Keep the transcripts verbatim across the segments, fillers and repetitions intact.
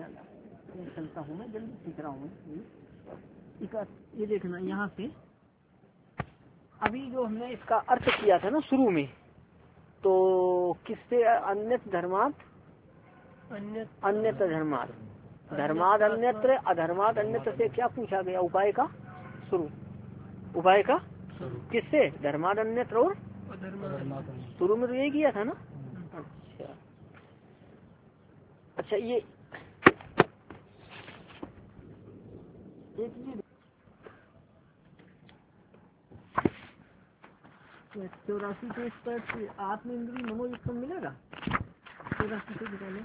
ज़्यादा चलता हूँ मैं, जल्दी सीख रहा हूँ। ये देखना यहाँ से अभी जो हमने इसका अर्थ किया था ना शुरू में, तो किससे अन्यत्र धर्मात अन्यत्र धर्मात धर्माद अन्यत्र अधर्माद अन्यत्र से क्या पूछा गया? उपाय का शुरू, उपाय का किससे? धर्माद अन्यत्र और शुरू में तो यही किया था ना। अच्छा अच्छा ये एक चौरासी पेज पर आत्म इंद्रिय मनोयुक्त मिलेगा, चौरासी से निकाले।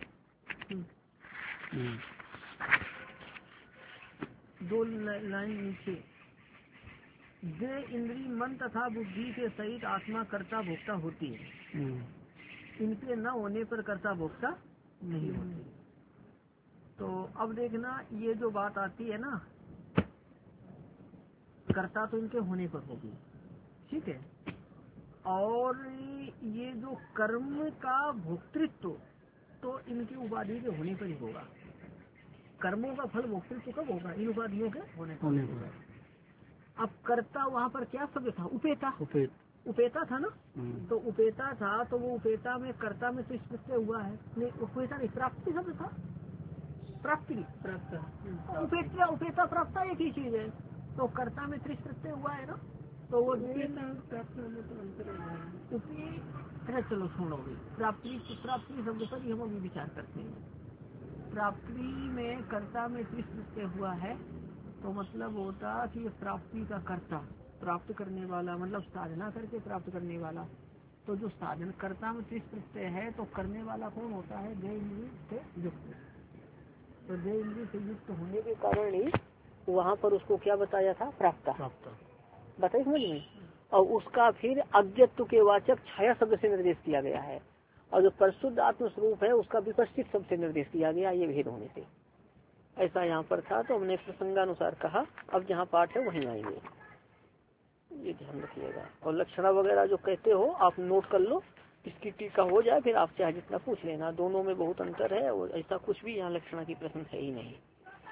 दो लाइन नीचे, जे इंद्रिय मन तथा बुद्धि के सहित आत्मा कर्ता भोक्ता होती है, इनके न होने पर कर्ता भोक्ता नहीं होती। तो अब देखना ये जो बात आती है ना, कर्ता तो इनके होने पर होगी, ठीक है। और ये जो कर्म का भोक्तृत्व तो इनकी उपाधि के होने पर ही होगा। कर्मों का फल भोक्तृत्व कब होगा? इन उपाधियों के होने पर होगा। अब कर्ता वहाँ पर क्या शब्द था? उपेता। उपेत उपेता था ना। तो उपेता था, तो वो उपेता में कर्ता में तो स्पष्ट हुआ है। नहीं, उपेता नहीं, प्राप्ति शब्द था। प्राप्ति प्राप्त उपेता उपेता प्राप्त एक ही चीज है। तो कर्ता में त्रिश प्रत्यय हुआ है ना, तो वो अरे चलो छोड़ोगे। प्राप्ति प्राप्ति शब्द पर ही हम अभी विचार करते हैं। प्राप्ति में कर्ता में त्रिश प्रत्यय हुआ है, तो मतलब होता कि प्राप्ति का कर्ता, प्राप्त करने वाला, मतलब साधना करके प्राप्त करने वाला। तो जो साधन कर्ता में त्रिश प्रत्यय है, तो करने वाला कौन होता है? देह इंद्रिय से युक्त। तो देह इंद्रिय से युक्त होने के कारण ही वहाँ पर उसको क्या बताया था? प्राप्ता। बताइए समझ में। और उसका फिर अज्ञत्व के वाचक छाया शब्द से निर्देश किया गया है, और जो परिशुद्ध आत्म स्वरूप है उसका विपश्चित शब्द से निर्देश किया गया, ये भेद होने से। ऐसा यहाँ पर था, तो हमने प्रसंगानुसार कहा। अब जहाँ पाठ है वहीं आएंगे, ये ध्यान रखिएगा। और लक्षणा वगैरह जो कहते हो आप नोट कर लो, इसकी टीका हो जाए, फिर आप चाहे जितना पूछ लेना। दोनों में बहुत अंतर है, और ऐसा कुछ भी यहाँ लक्षणा की प्रश्न है ही नहीं।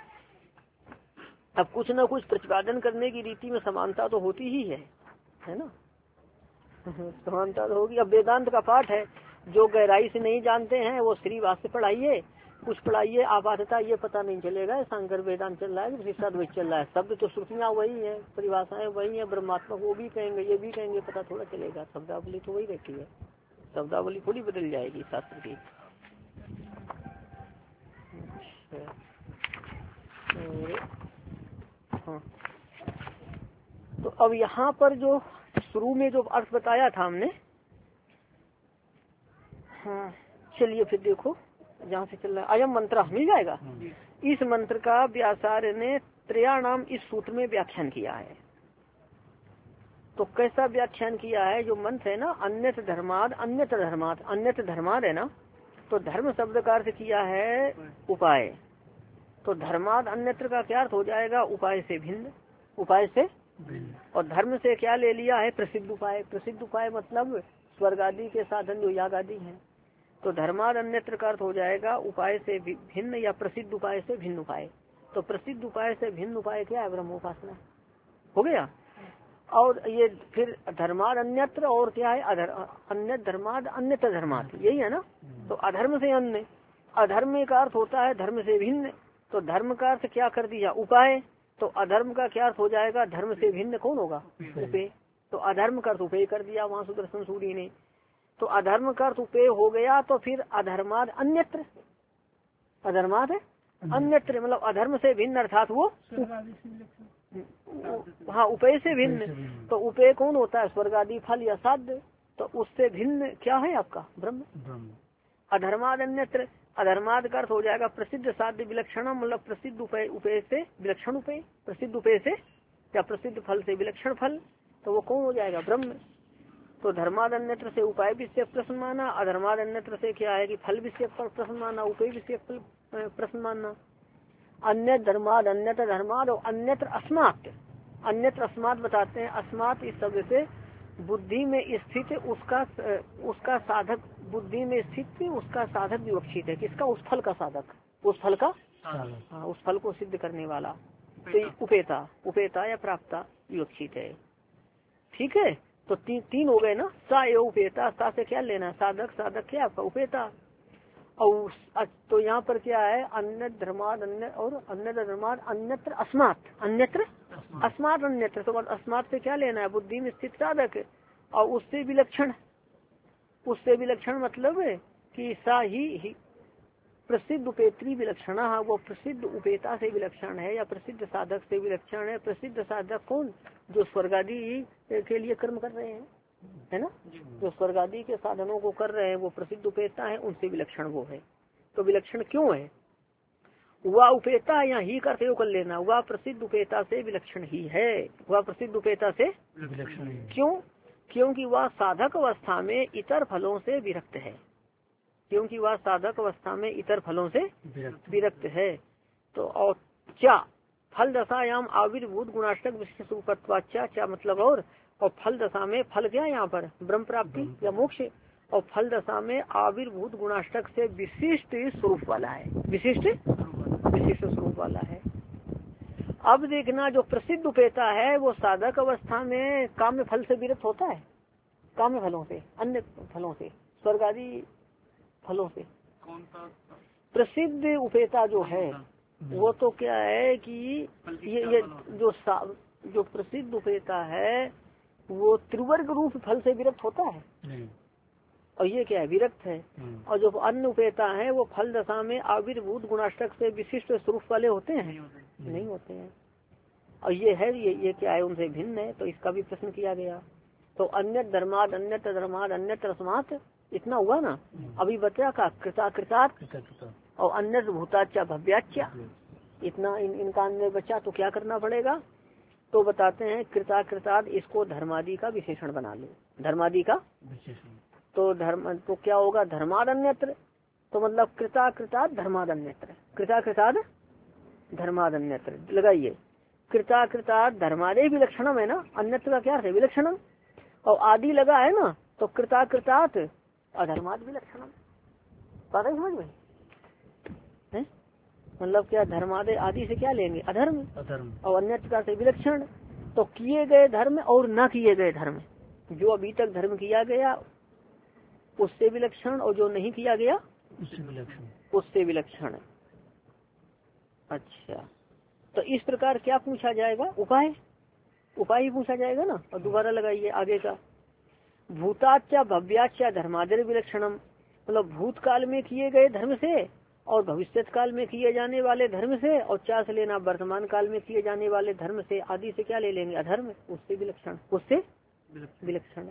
अब कुछ न कुछ प्रतिपादन करने की रीति में समानता तो होती ही है, है ना। समानता तो होगी। अब वेदांत का पाठ है, जो गहराई से नहीं जानते हैं वो श्रीवास से पढ़ाइए, कुछ पढ़ाइए, आपातता ये पता नहीं चलेगा शंकर वेदांत चल रहा है कि द्वैत चल रहा है। शब्द तो श्रुतियाँ वही है, परिभाषाएं वही है, ब्रह्मात्मा वो भी कहेंगे ये भी कहेंगे, पता थोड़ा चलेगा। शब्दावली तो वही रहती है, शब्दावली थोड़ी बदल जाएगी शास्त्र की। हाँ, तो अब यहाँ पर जो शुरू में जो अर्थ बताया था हमने, हाँ चलिए फिर देखो जहाँ से चल रहा है। अयम मंत्र मिल जाएगा। इस मंत्र का व्यासार्य ने त्रयाणाम इस सूत्र में व्याख्यान किया है। तो कैसा व्याख्यान किया है? जो मंत्र है ना, अन्यत्र धर्माद अन्यत्र धर्माद अन्यत्र धर्माद है ना, तो धर्म शब्द का अर्थ किया है उपाय। तो धर्माद अन्यत्र का क्या अर्थ हो जाएगा? उपाय से भिन्न, उपाय से भिन्न। और धर्म से क्या ले लिया है? प्रसिद्ध उपाय। प्रसिद्ध उपाय मतलब स्वर्ग आदि के साधन जो याग आदि हैं। तो धर्माद अन्यत्र का अर्थ हो जाएगा उपाय से भिन्न, या प्रसिद्ध उपाय से भिन्न उपाय। तो प्रसिद्ध उपाय से भिन्न उपाय क्या है? ब्रह्मोपासना हो गया। और ये फिर धर्माद अन्यत्र और क्या है? अन्य धर्माद अन्यत्र धर्माद, यही है ना। तो अधर्म से अन्य, अधर्म का अर्थ होता है धर्म से भिन्न। तो धर्म का अर्थ क्या कर दिया? उपाय। तो अधर्म का क्या अर्थ हो जाएगा? धर्म से भिन्न कौन होगा? उपेय। तो अधर्म का अर्थ उपेय कर दिया वहाँ सुदर्शन सूरी ने। तो अधर्म का अर्थ उपेय हो गया। तो फिर अधर्माद अन्यत्र, अधर्माद अन्यत्र मतलब अधर्म से भिन्न, अर्थात वो हाँ उपेय से भिन्न। तो उपेय कौन होता है? स्वर्ग आदि फल या साध्य। तो उससे भिन्न क्या है आपका? ब्रह्म। अधर्माद अन्यत्र, अधर्माद का अर्थ हो जाएगा प्रसिद्ध साध्य विलक्षण, मतलब प्रसिद्ध उपेय, उपेय से विलक्षण उपेय, प्रसिद्ध उपेय से या प्रसिद्ध फल से विलक्षण फल। तो वो कौन हो जाएगा? ब्रह्म। तो धर्माद अन्यत्र से उपाय विषय प्रश्न माना, अधर्माद अन्यत्र से क्या है कि फल विषय प्रश्न माना, उपेय विषय प्रश्न माना। अन्य धर्माद अन्यत्र धर्माद और अन्यत्र अस्मात्, अन्यत्र अस्मात् बताते हैं। अस्मात् इस शब्द से बुद्धि में स्थित उसका उसका साधक, बुद्धि में स्थित उसका साधक विवक्षित है। किसका? उस फल का साधक। उस फल का, हाँ उस फल को सिद्ध करने वाला। तो ये उपेता, उपेता या प्राप्ता विवक्षित है। ठीक है, तो ती, तीन हो गए ना, सा एवं उपेता। सा से क्या लेना, साधक, साधक क्या आपका उपेता। और तो यहाँ पर क्या है, अन्य धर्माद अन्य और अन्य धर्माद अन्यत्र अस्मात्, अन्यत्र अस्मात् अन्यत्र। तो अस्मात् से क्या लेना है, बुद्धि में स्थित साधक, और उससे विलक्षण, उससे विलक्षण मतलब है कि सा ही, ही प्रसिद्ध उपेत्री विलक्षण, वो प्रसिद्ध उपेता से विलक्षण है या प्रसिद्ध साधक से विलक्षण है। प्रसिद्ध साधक कौन, जो स्वर्गादि के लिए कर्म कर रहे हैं, है ना, जो स्वर्गादि के साधनों को कर रहे हैं वो प्रसिद्ध उपेता है, उनसे विलक्षण वो है। तो विलक्षण क्यों है, वह उपेता या ही करते हो कर लेना, वह प्रसिद्ध उपेता से विलक्षण ही है, वह प्रसिद्ध उपेता से विलक्षण। क्यों, क्योंकि वह साधक अवस्था में इतर फलों से विरक्त है, क्योंकि वह साधक अवस्था में इतर फलों से विरक्त है। तो और क्या फल दशायाम आविर्भूत गुणाष्टक विशिष्ट रूपत्वाचा, क्या मतलब, और और फल दशा में, फल क्या है यहाँ पर, ब्रह्म प्राप्ति या मोक्ष, और फल दशा में आविर्भूत गुणाष्टक से विशिष्ट स्वरूप वाला है, विशिष्ट विशिष्ट स्वरूप वाला है। अब देखना, जो प्रसिद्ध उपेता है वो साधक अवस्था में काम्य फल से विरक्त होता है, काम्य फलों से, अन्य फलों से, स्वर्ग आदि फलों से। कौन सा प्रसिद्ध उपेता जो है वो तो क्या है कि ये ये जो जो प्रसिद्ध उपेता है वो त्रिवर्ग रूप फल से विरक्त होता है, और ये क्या है, विरक्त है। और जो अन्य उपेता है वो फल दशा में आविर्भूत गुणाष्टक से विशिष्ट स्वरूप वाले होते हैं, नहीं होते, नहीं होते हैं। और ये है, ये ये क्या है, उनसे भिन्न है। तो इसका भी प्रश्न किया गया। तो अन्य धर्माद अन्यत्र धर्माद अन्यत्र अस्मात्, इतना हुआ ना। अभी बचा का कृता कृतात् और अन्य भूताच्या भव्याच्या, इतना इन, इनका अन्य बचा। तो क्या करना पड़ेगा, तो बताते हैं कृता कृताद, इसको धर्मादि का विशेषण बना लो, धर्मादि का विशेषण। तो धर्म तो क्या होगा, धर्माद अन्यत्र, तो मतलब कृता कृताद धर्माद अन्यत्र, कृता कृताद धर्माद अन्यत्र लगाइए। कृता कृताद धर्मादे विलक्षणम है ना, अन्यत्र का क्या है, विलक्षणम, और आदि लगा है ना, तो कृता कृतात् अधर्माद विलक्षणम। पता ही समझ में है, मतलब क्या, धर्मादे आदि से क्या लेंगे, अधर्म, अधर्म, और अन्यत्र का से विलक्षण। तो किए गए धर्म और न किए गए धर्म, जो अभी तक धर्म किया गया उससे विलक्षण, और जो नहीं किया गया उससे विलक्षण, उससे विलक्षण। अच्छा, तो इस प्रकार क्या पूछा जाएगा, उपाय, उपाय ही पूछा जाएगा ना। और दोबारा लगाइए आगे का, भूताच्या भव्याच्या धर्मादर विलक्षणम, मतलब भूतकाल में किए गए धर्म से और भविष्यत काल में किए जाने वाले धर्म से, और क्या से लेना, वर्तमान काल में किए जाने वाले धर्म से, आदि से क्या ले लेंगे, अधर्म, उससे विलक्षण, उससे विलक्षण।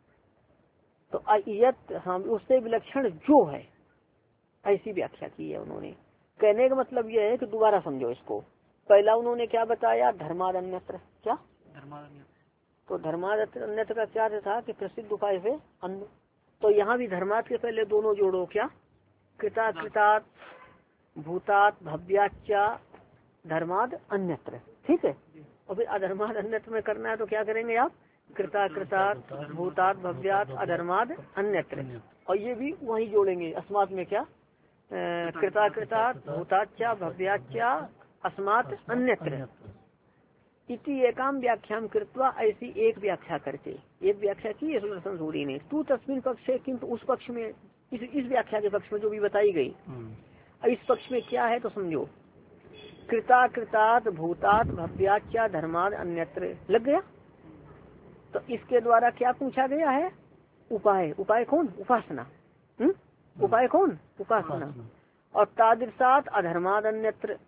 तो अयत, हाँ, उससे विलक्षण जो है, ऐसी व्याख्या की है उन्होंने। कहने का मतलब यह है कि दोबारा समझो इसको। पहला उन्होंने क्या बताया, धर्माद अन्यत्र, क्या धर्माद, तो धर्माद अन्यत्र का क्या था कि प्रसिद्ध उपाय से अन्य। तो यहाँ भी धर्माद के पहले दोनों जोड़ो, क्या, कृता कृतात् भूतात भव्याच्या धर्माद अन्यत्र, ठीक है। और फिर अधर्माद अन्यत्र में करना है तो क्या करेंगे आप, कृता कृतात् भूतात भव्यात अधर्माद अन्यत्र, और ये भी वहीं जोड़ेंगे अस्मात् में, क्या, कृता कृतात् भूताच्या भव्याच्या अस्मात् अन्यत्र इति एकाम व्याख्याम कृत्वा, ऐसी एक व्याख्या करके, एक व्याख्या की है सुदर्शन सूरी ने। तू तस्मिन पक्ष है, किंतु उस पक्ष में, इस इस व्याख्या के पक्ष में जो भी बताई गई, इस पक्ष में क्या है तो समझो, कृता कृतात् भूतात भव्याच्या धर्माद अन्यत्र लग गया। तो इसके द्वारा क्या पूछा गया है, उपाय, उपाय कौन, उपासना, हम्म, उपाय कौन, उपासना, और तादृशात अधर्माद अन्यत्र।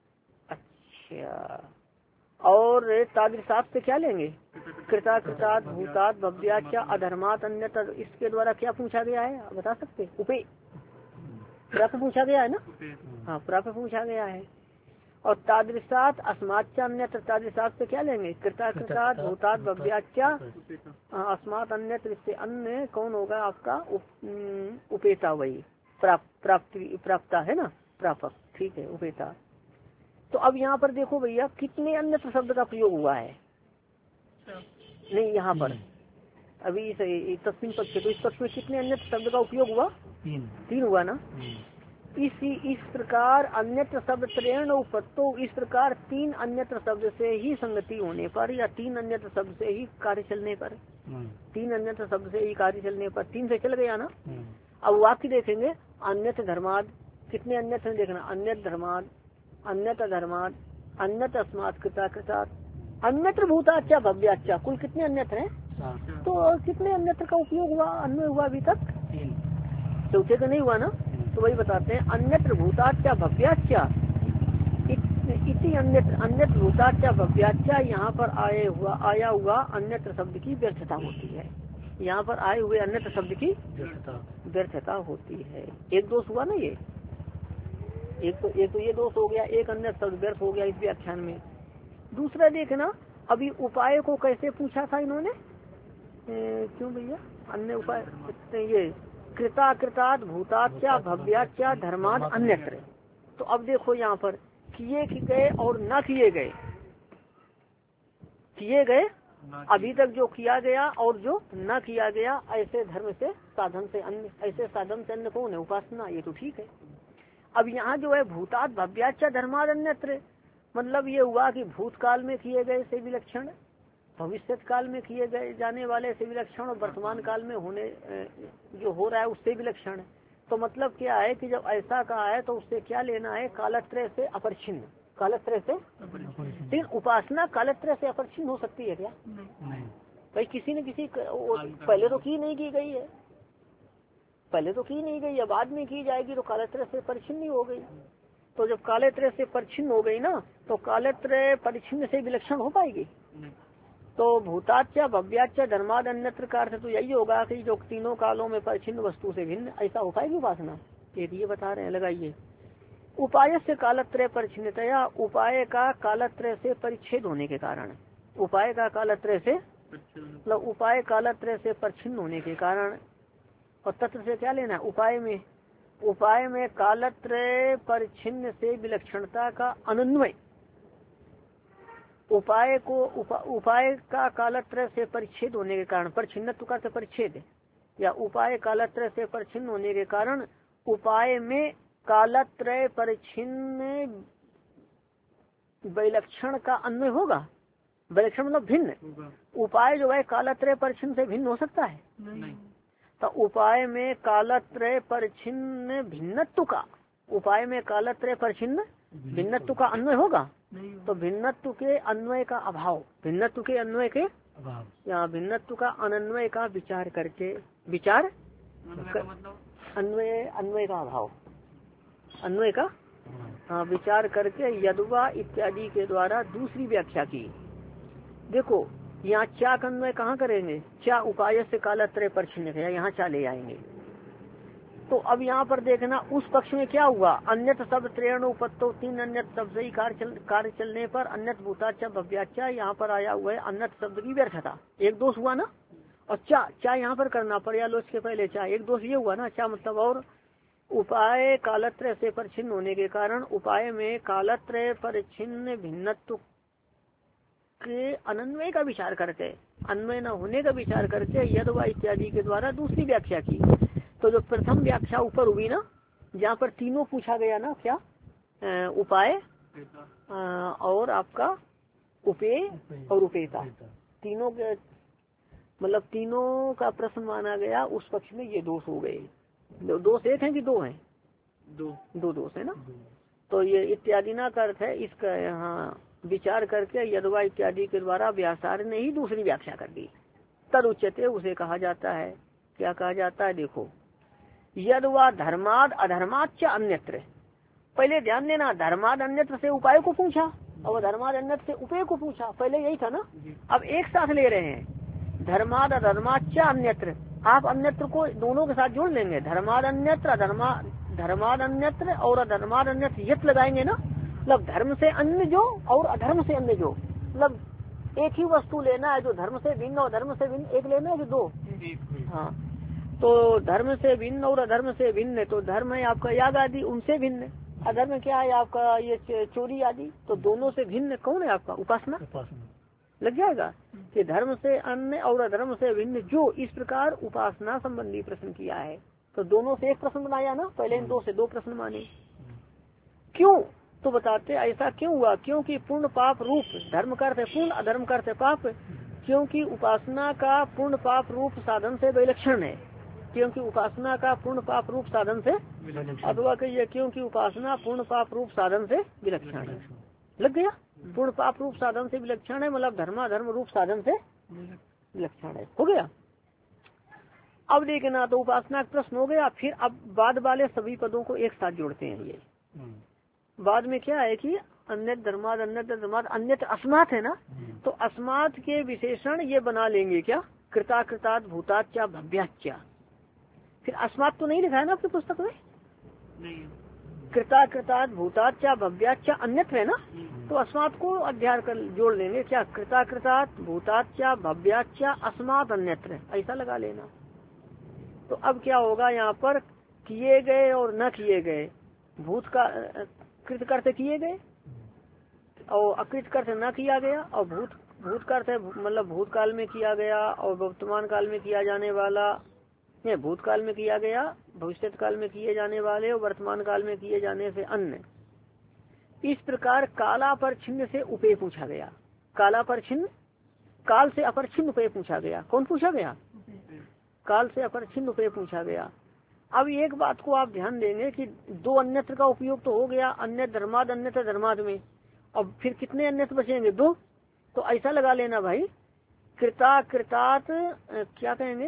अच्छा, और तादृशात से क्या लेंगे, कृता कृतात् भूतात भव्याच्या अधर्मात अन्यत्र, इसके द्वारा क्या पूछा गया है बता सकते, उपे, प्राप्त पूछा गया है ना, हाँ प्राप्त पूछा गया है। और तादृशात अस्मात् अन्यत्र, तादृशात से क्या लेंगे, कृता कृतात् भूतात भव्याच्या अस्मात् अन्यत्र, इससे अन्य कौन होगा आपका, उप, उपेता, वही प्राप्त, प्राप्ति, प्राप्ता है ना, प्रापक, ठीक है, उपेता। तो अब यहाँ पर देखो भैया, कितने अन्यत्र शब्द का प्रयोग हुआ है, नहीं यहाँ पर अभी तस्मिन पक्ष, तो इस पक्ष में कितने अन्यत्र शब्द का उपयोग हुआ, तीन, तीन हुआ ना। इसी इस प्रकार अन्यत्र शब्द त्रयण उपत्तो, इस प्रकार तीन अन्यत्र शब्द से ही संगति होने पर या तीन अन्यत्र शब्द से ही कार्य चलने पर, तीन अन्यत्र शब्द से ही कार्य चलने पर, तीन से चल गया ना। अब वाक्य देखेंगे, अन्यत्र धर्माद, कितने अन्यत्र देखना, अन्यत्र धर्माद, अन्यत्र धर्माद, अन्यत्र अस्मात् कृता कृतात्, अन्यत्र भूताच्चा भव्याच्चा, कुल कितने अन्यत्र हैं। तो कितने अन्यत्र का उपयोग हुआ, अन्वय हुआ अभी तक, चौथे का नहीं हुआ ना। तो वही बताते हैं, अन्यत्र भूताच्चा भव्याच्चा, इति अन्यत्र अन्यत्र भूताच्चा भव्याच्चा, यहाँ पर आए हुआ आया हुआ अन्यत्र शब्द की व्यर्थता होती है। यहाँ पर आए हुए अन्यत्र शब्द की व्यर्थता होती है। एक दोष हुआ ना ये, एक तो एक तो ये दोष हो गया, एक अन्यत्र शब्द व्यर्थ हो गया इस व्याख्यान में। दूसरा देखना, अभी उपाय को कैसे पूछा था इन्होंने, ए, क्यों भैया अन्य उपाय, ये कृता कृतात् भूताच्चा भव्याच्चा धर्माद अन्यत्र। तो अब देखो यहाँ पर किए गए और न किए गए, किए गए अभी तक जो किया गया और जो न किया गया, ऐसे धर्म से साधन से अन्य, ऐसे साधन से अन्य कौन है, उपासना, ये तो ठीक है। अब यहाँ जो है भूतात भव्याच्चा धर्माद अन्यत्र, मतलब ये हुआ कि भूतकाल में किए गए से विलक्षण, भविष्य काल में किए गए जाने वाले से विलक्षण, और वर्तमान काल में होने जो हो रहा है उससे विलक्षण। तो मतलब क्या है कि जब ऐसा कहा है तो उससे क्या लेना है, कालत्रय से अपरिच्छिन्न, कालत्रय से। लेकिन उपासना कालत्रय से अपरिच्छिन्न हो सकती है क्या, भाई किसी न किसी, पहले तो की नहीं की गई है, पहले तो की नहीं गई है, बाद में की जाएगी तो कालत्रय से परिच्छिन्न हो गई। तो जब कालत्रय से परिच्छिन्न हो गई ना, तो कालत्रय परिच्छिन्न से विलक्षण हो पाएगी। तो भूताच्चा भव्याच्चा धर्माद अन्यत्र का अर्थ तो यही होगा कि जो तीनों कालों में परिच्छिन्न वस्तु से भिन्न, ऐसा हो पाएगी उपासना। एक ये बता रहे हैं, लगाइए, उपाय से कालत्रय परिच्छिन्नतया, उपाय का कालत्रय से परिच्छेद होने के कारण, उपाय का कालत्रय से मतलब उपाय कालत्रय से परिच्छिन्न होने के कारण, और तत्व से क्या लेना है, उपाय में, उपाय में कालत्रय परिच्छिन्न से विलक्षणता का अनन्वय, उपाय को उपा, उपाय का कालत्रय से परिच्छेद होने के कारण, परिच्छिन्नत्व का परिच्छेद, या उपाय कालत्रय से परिच्छिन्न होने के कारण उपाय में कालत्रय परिच्छिन्न विलक्षण का अन्वय होगा। विलक्षण मतलब भिन्न, उपाय जो है कालत्रय परिच्छिन्न से भिन्न हो सकता है नहीं। तो उपाय में कालत्रय परिच्छिन्न भिन्नत्व का, उपाय में कालत्रय परिच्छिन्न भिन्नत्व का अन्वय होगा। तो भिन्नत्व के अन्वय का अभाव, भिन्नत्व के अन्वय के अभाव, या भिन्नत्व का अनन्वय का विचार करके, विचार अन्वय अन्वय का अभाव, अन्वय का हाँ विचार करके यदवा इत्यादि के द्वारा दूसरी व्याख्या की। देखो यहाँ चा का अन्वय कहाँ करेंगे, चा उपाय से कालत्रय परिच्छिन्न है, यहाँ चा ले आएंगे। तो अब यहाँ पर देखना उस पक्ष में क्या हुआ, अन्यत्र शब्द त्रयण उपत्तो, तीन अन्यत्र शब्द ही कार्य चल, कार्य चलने पर अन्यत्र भूताच्चा भव्याच्चा, यहाँ पर आया हुआ है अन्यत्र शब्द की व्यर्थता, एक दोष हुआ ना। और चा चा यहाँ पर करना पड़ेगा लोच के पहले चा, एक दोष ये हुआ ना, चा मतलब और उपाय कालत्रय से परिच्छिन्न होने के कारण उपाय में कालत्रय परिच्छिन्न भिन्नत्व के अनन्वय का विचार करके, अन्वय न होने का विचार करके यदवा इत्यादि के द्वारा दूसरी व्याख्या की। तो जो प्रथम व्याख्या ऊपर हुई ना, जहाँ पर तीनों पूछा गया ना, क्या आ, उपाय आ, और आपका उपेय और उपेता, तीनों के मतलब तीनों का प्रश्न माना गया, उस पक्ष में ये दोष हो गए। दो, दोष एक है कि दो हैं, दो दो दोष है ना। तो ये इत्यादि ना का अर्थ है, इसका यहाँ विचार करके यदवा इत्यादि के द्वारा व्यासार्य ने ही दूसरी व्याख्या कर दी। तद उच्यते, उसे कहा जाता है, क्या कहा जाता है, देखो यदवा धर्माद अधर्माच्च अन्यत्र, पहले ध्यान देना, धर्माद अन्यत्र से उपाय को पूछा और धर्माद अन्यत्र से उपेय को पूछा, पहले यही था ना। अब एक साथ ले रहे हैं, धर्माद अधर्माच्च अन्यत्र, आप अन्यत्र को दोनों के साथ जोड़ लेंगे, धर्माद अन्यत्र अधर्मा धर्माद अन्यत्र और अधर्माद अन्यत्र यत लगाएंगे ना, मतलब धर्म से अन्य जो और अधर्म से अन्य जो, मतलब एक ही वस्तु लेना है, जो धर्म से भिन्न और धर्म से भिन्न एक लेना है, जो दो, हाँ। तो धर्म से भिन्न और अधर्म से भिन्न, तो धर्म है आपका याग आदि, उनसे भिन्न, अधर्म क्या है आपका ये चोरी आदि, तो दोनों से भिन्न कौन है आपका, उपासना, उपासना लग जाएगा कि धर्म से अन्य और अधर्म से भिन्न जो, इस प्रकार उपासना संबंधी प्रश्न किया है। तो दोनों से एक प्रश्न बनाया ना, पहले इन दो से दो प्रश्न माने। क्यों? तो बताते ऐसा क्यों हुआ, क्योंकि पूर्ण पाप रूप धर्म करते पूर्ण, अधर्म करते पाप, क्योंकि उपासना का पूर्ण पाप रूप साधन से विलक्षण है, क्योंकि उपासना का पूर्ण पाप रूप साधन से, अथवा कहिए क्योंकि उपासना पूर्ण पाप रूप साधन से विलक्षण है। लग गया? पूर्ण पाप रूप साधन से विलक्षण है, मतलब धर्माधर्म रूप साधन से विलक्षण है। हो गया? अब देखना, तो उपासना का प्रश्न हो गया। फिर अब बाद वाले सभी पदों को एक साथ जोड़ते हैं। ये बाद में क्या है कि अन्य धर्माद अन्य धर्माद अन्य अस्मात है ना, तो अस्मात के विशेषण ये बना लेंगे क्या, कृता कृतात् भूताच्चा भव्याच्चा। फिर अस्मात तो नहीं लिखा है ना आपकी पुस्तक में? नहीं। कृता कृतात् भूताच्चा भव्याच्चा अन्यत्र है ना, तो अस्मात को अध्याय कर जोड़ लेंगे क्या, कृता कृतात् भूताच्चा भव्याच्चा अस्मात अन्यत्र, ऐसा लगा लेना। तो अब क्या होगा यहाँ पर, किए गए और न किए गए, भूत का कृत करते किए गए और अकृत करते न किया गया, और भूत भूत करते मतलब भूतकाल में किया गया और वर्तमान काल में किया जाने वाला, नहीं भूतकाल में किया गया, भविष्य काल में किए जाने वाले और वर्तमान काल में किए जाने से अन्य। इस प्रकार काला पर छिन्न से उपे पूछा गया, काला पर छिन्न, काल से अपर छिन्न उपे पूछा गया। कौन पूछा गया? काल से अपर छिन्न उपे पूछा गया। अब एक बात को आप ध्यान देंगे कि दो अन्यत्र का उपयोग तो हो गया, अन्य धर्माद अन्यत्र धर्माद में, अब फिर कितने अन्यत्र बचेंगे? दो। तो ऐसा लगा लेना भाई, कृता कृतात क्या कहेंगे,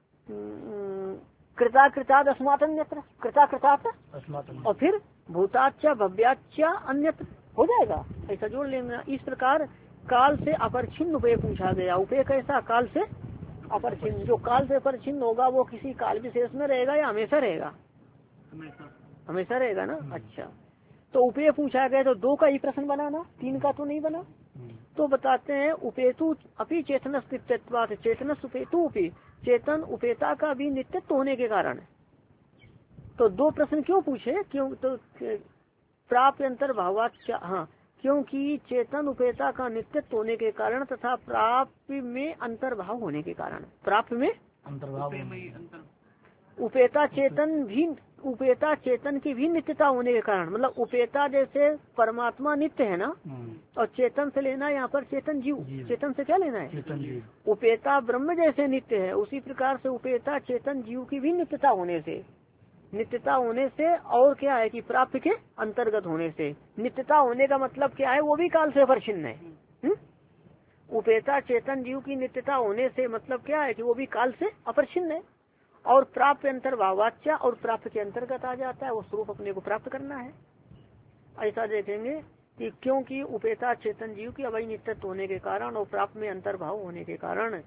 कृता कृताद अस्मात् अन्यत्र, कृता कृतात और फिर भूताच्चा भव्याच्चा अन्यत्र हो जाएगा, ऐसा जोड़ लेना। इस प्रकार काल से अपरिच्छिन्न उपे पूछा गया। उपे कैसा? काल से अपरिच्छिन्न। जो काल से अपरिच्छिन्न होगा वो किसी काल विशेष में रहेगा या हमेशा रहेगा? हमेशा हमेशा रहेगा ना। अच्छा, तो उपे पूछा गया तो दो का ही प्रश्न बना ना, तीन का तो नहीं बना। तो बताते हैं उपेतु अपि चेतनस नित्यत्वात्, चेतनस उपेतु उपि, चेतन उपेता का भी नित्यत्व होने के कारण। तो दो प्रश्न क्यों पूछे? क्यों? तो प्राप्य अंतर्भावाच्च, हाँ, क्योंकि चेतन उपेता का नित्यत्व होने के कारण तथा प्राप्य में अंतर्भाव होने के कारण। प्राप्य में अंतर्भाव, उपेता चेतन भी, उपेता चेतन की भी नित्यता होने के कारण, मतलब उपेता जैसे परमात्मा नित्य है ना, और चेतन से लेना यहाँ पर चेतन जीव, चेतन से क्या लेना है? चेतन जीव। उपेता ब्रह्म जैसे नित्य है, उसी प्रकार से उपेता चेतन जीव की भी नित्यता होने से, नित्यता होने से और क्या है कि प्राप्त के अंतर्गत होने से। नित्यता होने का मतलब क्या है? वो भी काल से अपरिच्छिन्न है। हुँ? उपेता चेतन जीव की नित्यता होने से मतलब क्या है कि वो भी काल से अपरिच्छिन्न है, और प्राप्त अंतर्भावाच्य, और प्राप्त के अंतर्गत आ जाता है, वो स्वरूप अपने को प्राप्त करना है। ऐसा देखेंगे कि क्योंकि उपेता चेतन जीव की अवय नित्यत्व होने के कारण और प्राप्त में अंतर्भाव होने के कारण।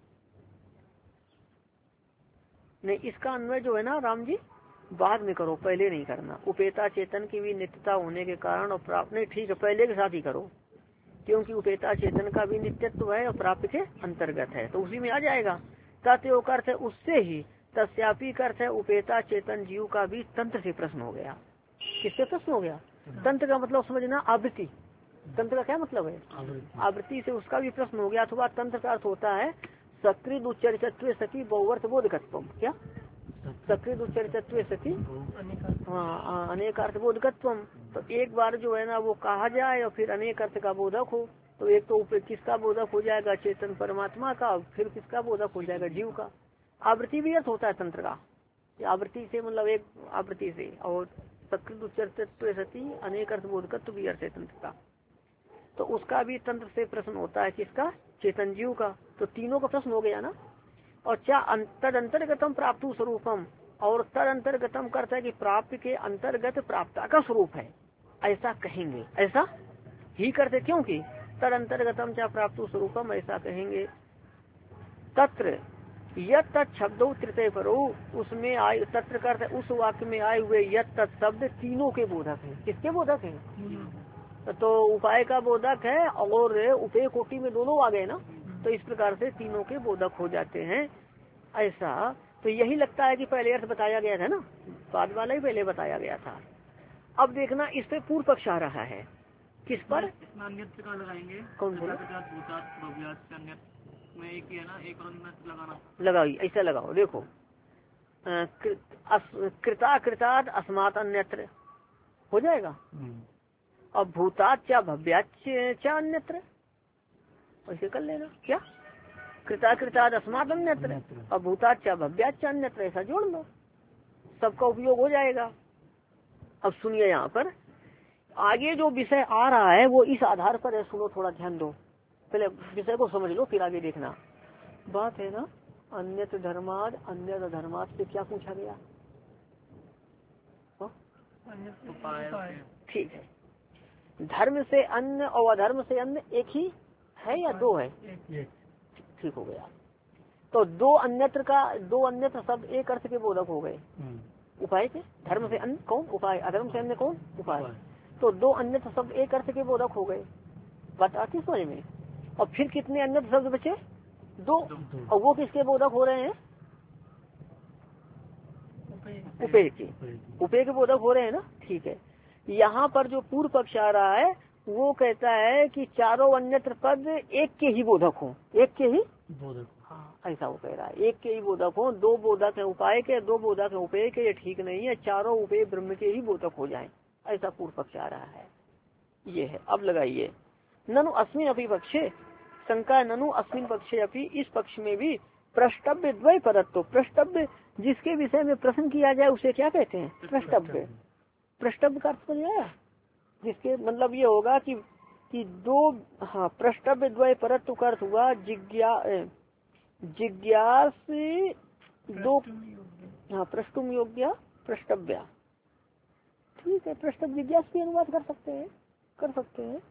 नहीं, इसका अन्वय जो है ना राम जी बाद में करो, पहले नहीं करना। उपेता चेतन की भी नित्यता होने के कारण और प्राप्त, नहीं ठीक है, पहले के साथ ही करो, क्योंकि उपेता चेतन का भी नित्यत्व है और प्राप्त के अंतर्गत है, तो उसी में आ जाएगा। तत्व का अर्थ है उससे ही, तस्यापि का अर्थ है उपेता चेतन जीव का भी तंत्र से प्रश्न हो गया। किससे प्रश्न हो गया? तंत्र का मतलब समझना आवृत्ति, तंत्र का क्या मतलब है? आवृत्ति से उसका भी प्रश्न हो गया। अथवा तंत्र का अर्थ होता है सकृत उच्चरितत्व सती बहुवर्थ बोधकत्व। क्या सकृत उच्चरितत्व सती? हाँ, अनेक अर्थ बोधकत्व। तो एक बार जो है ना वो कहा जाए और फिर अनेक अर्थ का बोधक हो, तो एक तो किसका बोधक हो जाएगा? चेतन परमात्मा का, फिर किसका बोधक हो जाएगा? जीव का। आवृत्ति भी अर्थ होता है तंत्र का, आवृत्ति से मतलब एक आवृत्ति से, और सकृत उच्चरितत्व सती अनेक अर्थ बोधकत्व भी अर्थ है तंत्र का। तो उसका भी तंत्र से प्रश्न होता है, किसका? चेतन जीव का। तो तीनों का प्रश्न हो गया ना। और क्या तद अंतर्गतम प्राप्त स्वरूपम, और तद अंतर्गतम करता है कि प्राप्त के अंतर्गत प्राप्ता का स्वरूप है, ऐसा कहेंगे। ऐसा ही करते क्योंकि तद अंतर्गतम क्या प्राप्त स्वरूपम, ऐसा कहेंगे। तत्र यत तत् शब्दों तृतीय परो, उसमें आए तत्र करते उस वाक्य में आए हुए यत तत् शब्द तीनों के बोधक है। किसके बोधक है? तो उपाय का बोधक है और उपेय कोटि में दोनों आ गए ना, तो इस प्रकार से तीनों के बोधक हो जाते हैं। ऐसा तो यही लगता है कि पहले अर्थ बताया गया था ना, बाद वाला ही पहले बताया गया था। अब देखना इस पे पूर्व पक्ष आ रहा है। किस पर? अन्यत्र का लगाएंगे। कौन बोला? में एक ही है ना, एक और लगाना लगाओ, ऐसा लगाओ। देखो कृता कृताद अस्मात् अन्यत्र हो जाएगा। अब भूतात क्या भव्याच क्या अन्यत्र, ऐसे कर लेना क्या, कृता कृताद अस्मात् अन्यत्र अब भूतात क्या भव्याच क्या अन्यत्र, ऐसा जोड़ लो, सबका उपयोग हो जाएगा। अब सुनिए यहाँ पर आगे जो विषय आ रहा है वो इस आधार पर है, सुनो थोड़ा ध्यान दो, पहले विषय को समझ लो फिर आगे देखना। बात है ना अन्यत्र धर्माद अन्यत्र धर्माद से क्या पूछा गया, ठीक है, धर्म से अन्य और अधर्म से अन्य एक ही है या दो है, ठीक हो गया। तो दो अन्यत्र का दो अन्यत्र सब एक अर्थ के बोधक हो गए उपाय के, धर्म से अन्य कौन उपाय, अधर्म से अन्य कौन उपाय, तो दो अन्यत्र शब्द एक अर्थ के बोधक हो गए, बात आती समझ में। और फिर कितने अन्यत्र शब्द बचे, दो, और वो किसके बोधक हो रहे हैं, उपेय के, उपेय के बोधक हो रहे हैं ना, ठीक है। यहाँ पर जो पूर्व पक्ष आ रहा है वो कहता है कि चारों अन्यत्र पद एक के ही बोधक हो, एक के ही बोधक, हाँ ऐसा वो कह रहा है, एक के ही बोधक हो, दो बोधक है उपाय के, दो बोधक है उपेय के, ये ठीक नहीं है, चारों उपेय ब्रह्म के ही बोधक हो जाएं, ऐसा पूर्व पक्ष आ रहा है। ये है, अब लगाइए ननु अस्मिन अपि पक्षे शंका, ननु अस्मिन पक्षे अपि इस पक्ष में भी प्रष्टव्य द्वय पदत्व, प्रष्टव्य जिसके विषय में प्रश्न किया जाए उसे क्या कहते हैं, प्रष्टव्य, प्रष्टव्य का अर्थ समझ, जिसके मतलब ये होगा कि कि दो, हाँ प्रष्टव्य द्वय परत्व का अर्थ हुआ जिज्ञा जिज्ञास दो, हाँ प्रष्टुम योग्य प्रष्टव्य, ठीक है, प्रष्टव्य जिज्ञास भी अनुवाद कर सकते हैं, कर सकते हैं।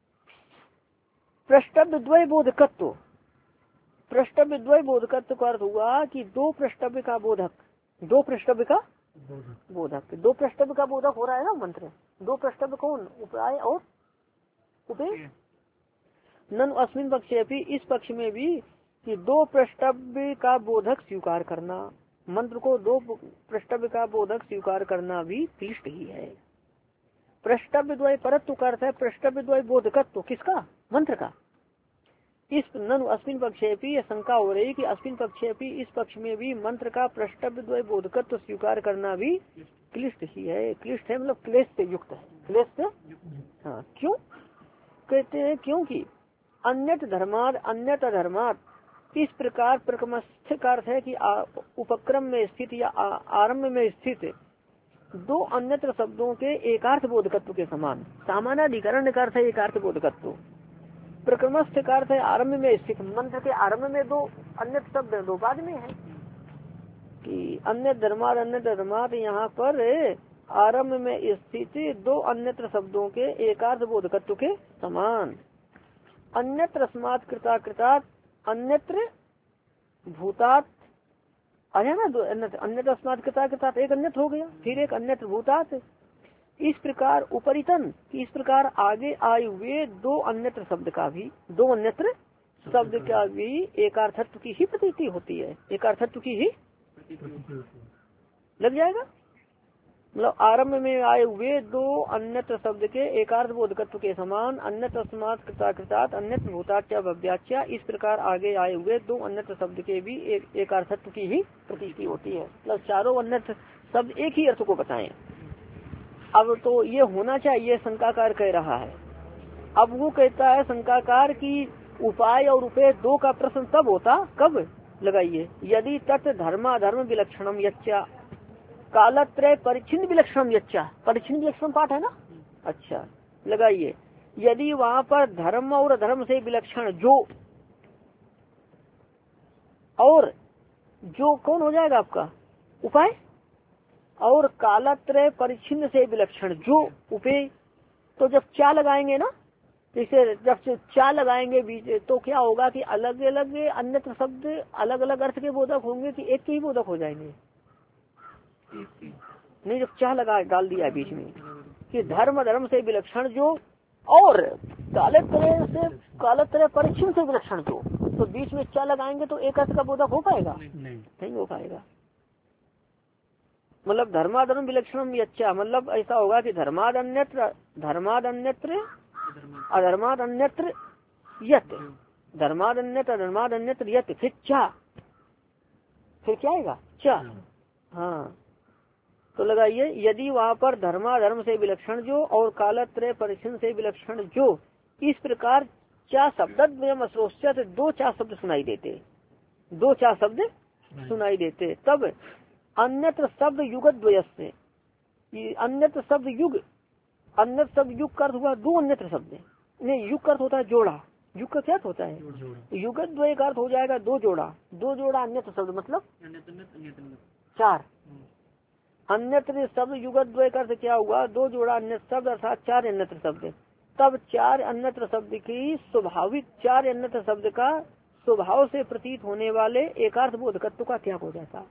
प्रष्टव्य द्वय बोधकत्व, प्रष्टव्य द्वय बोधकत्व का अर्थ हुआ कि दो प्रष्टव्य का बोधक, दो प्रष्टव्य का बोधक, दो प्रष्टव्य का बोधक हो रहा है ना मंत्र, दो प्रष्टव्य कौन उपाय और उपेय। ननु अस्मिन पक्षे भी इस पक्ष में भी कि दो प्रष्टव्य का बोधक स्वीकार करना, मंत्र को दो प्रष्टव्य का बोधक स्वीकार करना भी क्लिष्ट ही है। प्रष्टव्य द्वय परत्व का अर्थ है प्रष्टव्य द्वय बोधकत्व, किसका, मंत्र का। इस ननु अस्मिन पक्षे भी शंका हो रही कि अस्मिन पक्षे भी इस पक्ष में भी मंत्र का प्रष्टव्य द्वय बोधकत्व स्वीकार करना भी क्लिष्ट ही है, क्लिष्ट है मतलब क्लेश से युक्त है, क्लेश से, हाँ क्यों कहते हैं, क्योंकि अन्यत धर्माद अन्यत धर्माद इस प्रकार प्रक्रमस्थ का अर्थ है कि उपक्रम में स्थित या आरंभ में स्थित दो अन्यत्र शब्दों के एकार्थ बोधकत्व के समान, सामानाधिकरण का अर्थ है एकार्थ बोधकत्व, प्रक्रमस्थ का अर्थ है आरंभ में स्थित, मंत्र के आरंभ में दो अन्य शब्द दो बाद में है कि अन्य धर्माद अन्य धर्माद, यहाँ पर आरंभ में स्थित दो अन्यत्र शब्दों के एकार्थ बोधकत्व के समान। अन्यत्र अस्मात् कृता कृतात् अन्यत्र भूतात आया ना, दो अन्यत्र, अन्यत्र अस्मात् कृता कृतात् एक अन्यत्र हो गया, फिर एक अन्यत्र भूतात, इस प्रकार उपरितन इस प्रकार आगे आए हुए दो अन्यत्र शब्द का भी, दो अन्यत्र शब्द का भी एकार्थत्व की ही प्रतीति होती है, एकार्थत्व की ही लग जाएगा, मतलब आरंभ में आए हुए दो अन्यत्र शब्द के एकार्थ बोधकत्व के समान, अन्यत्र अस्मात् कृताकृतात् अन्यत्र भूताच्य भव्याच्य, इस प्रकार आगे आए हुए दो अन्यत्र शब्द के भी एक एकार्थत्व की ही प्रतीति होती है, मतलब चारों अन्यत्र शब्द एक ही अर्थ को बताएं। अब तो ये होना चाहिए शंकाकार कह रहा है। अब वो कहता है शंकाकार की उपाय और उपेय दो का प्रश्न तब होता, कब लगाइए, यदि तत् धर्मा धर्म विलक्षणम यच्चा कालत्रय परिच्छिन्न विलक्षणम यच्चा, परिच्छिन्न विलक्षण पाठ है ना, अच्छा लगाइए, यदि वहाँ पर धर्म और धर्म से विलक्षण जो, और जो कौन हो जाएगा आपका उपाय, और कालत्रय परिच्छिन्न से विलक्षण जो उपेय, तो जब चा लगाएंगे ना, जैसे जब चा लगाएंगे बीच, तो क्या होगा कि अलग अलग अन्यत्र शब्द अलग अलग अर्थ के बोधक होंगे कि एक के ही बोधक हो जाएंगे, नहीं जब चा लगा डाल दिया बीच में कि धर्म धर्म से विलक्षण जो और कालत्रय से कालत्रय परिच्छिन्न से विलक्षण जो, तो बीच में चा लगाएंगे तो एक अर्थ का बोधक हो पाएगा, नहीं, नहीं हो पाएगा। मतलब धर्माधर्म विलक्षणम यच्चा, मतलब ऐसा होगा कि धर्माद अन्यत्र धर्माद अन्यत्र अधर्माद अन्यत्र यत्, धर्माद अन्यत्र अधर्माद अन्यत्र यत्, फिर चा, फिर क्या आएगा चा, हाँ तो लगाइए, यदि वहाँ पर धर्माधर्म से विलक्षण जो और कालत्रय परिच्छिन्न से विलक्षण जो, इस प्रकार चा शब्दद्वयम अश्रोष्यत, दो चार शब्द सुनाई देते, दो चार शब्द सुनाई देते, तब अन्यत्र शब्द युगद्वयस्य, अन्यत्र शब्द युग, अन्य शब्द युग का अर्थ हुआ दो अन्यत्र शब्द, नहीं युग का अर्थ होता है जोड़ा, युग का क्या होता है, युगद्वय का अर्थ हो जाएगा दो जोड़ा, दो जोड़ा अन्यत्र शब्द मतलब चार, अन्यत्र शब्द युगद्वय का अर्थ क्या हुआ, दो जोड़ा अन्य शब्द अर्थात चार अन्यत्र शब्द, तब चार अन्यत्र शब्द की स्वाभाविक, चार अन्यत्र शब्द का स्वभाव से प्रतीत होने वाले एकार्थ बोधकत्व का त्याग हो जाता,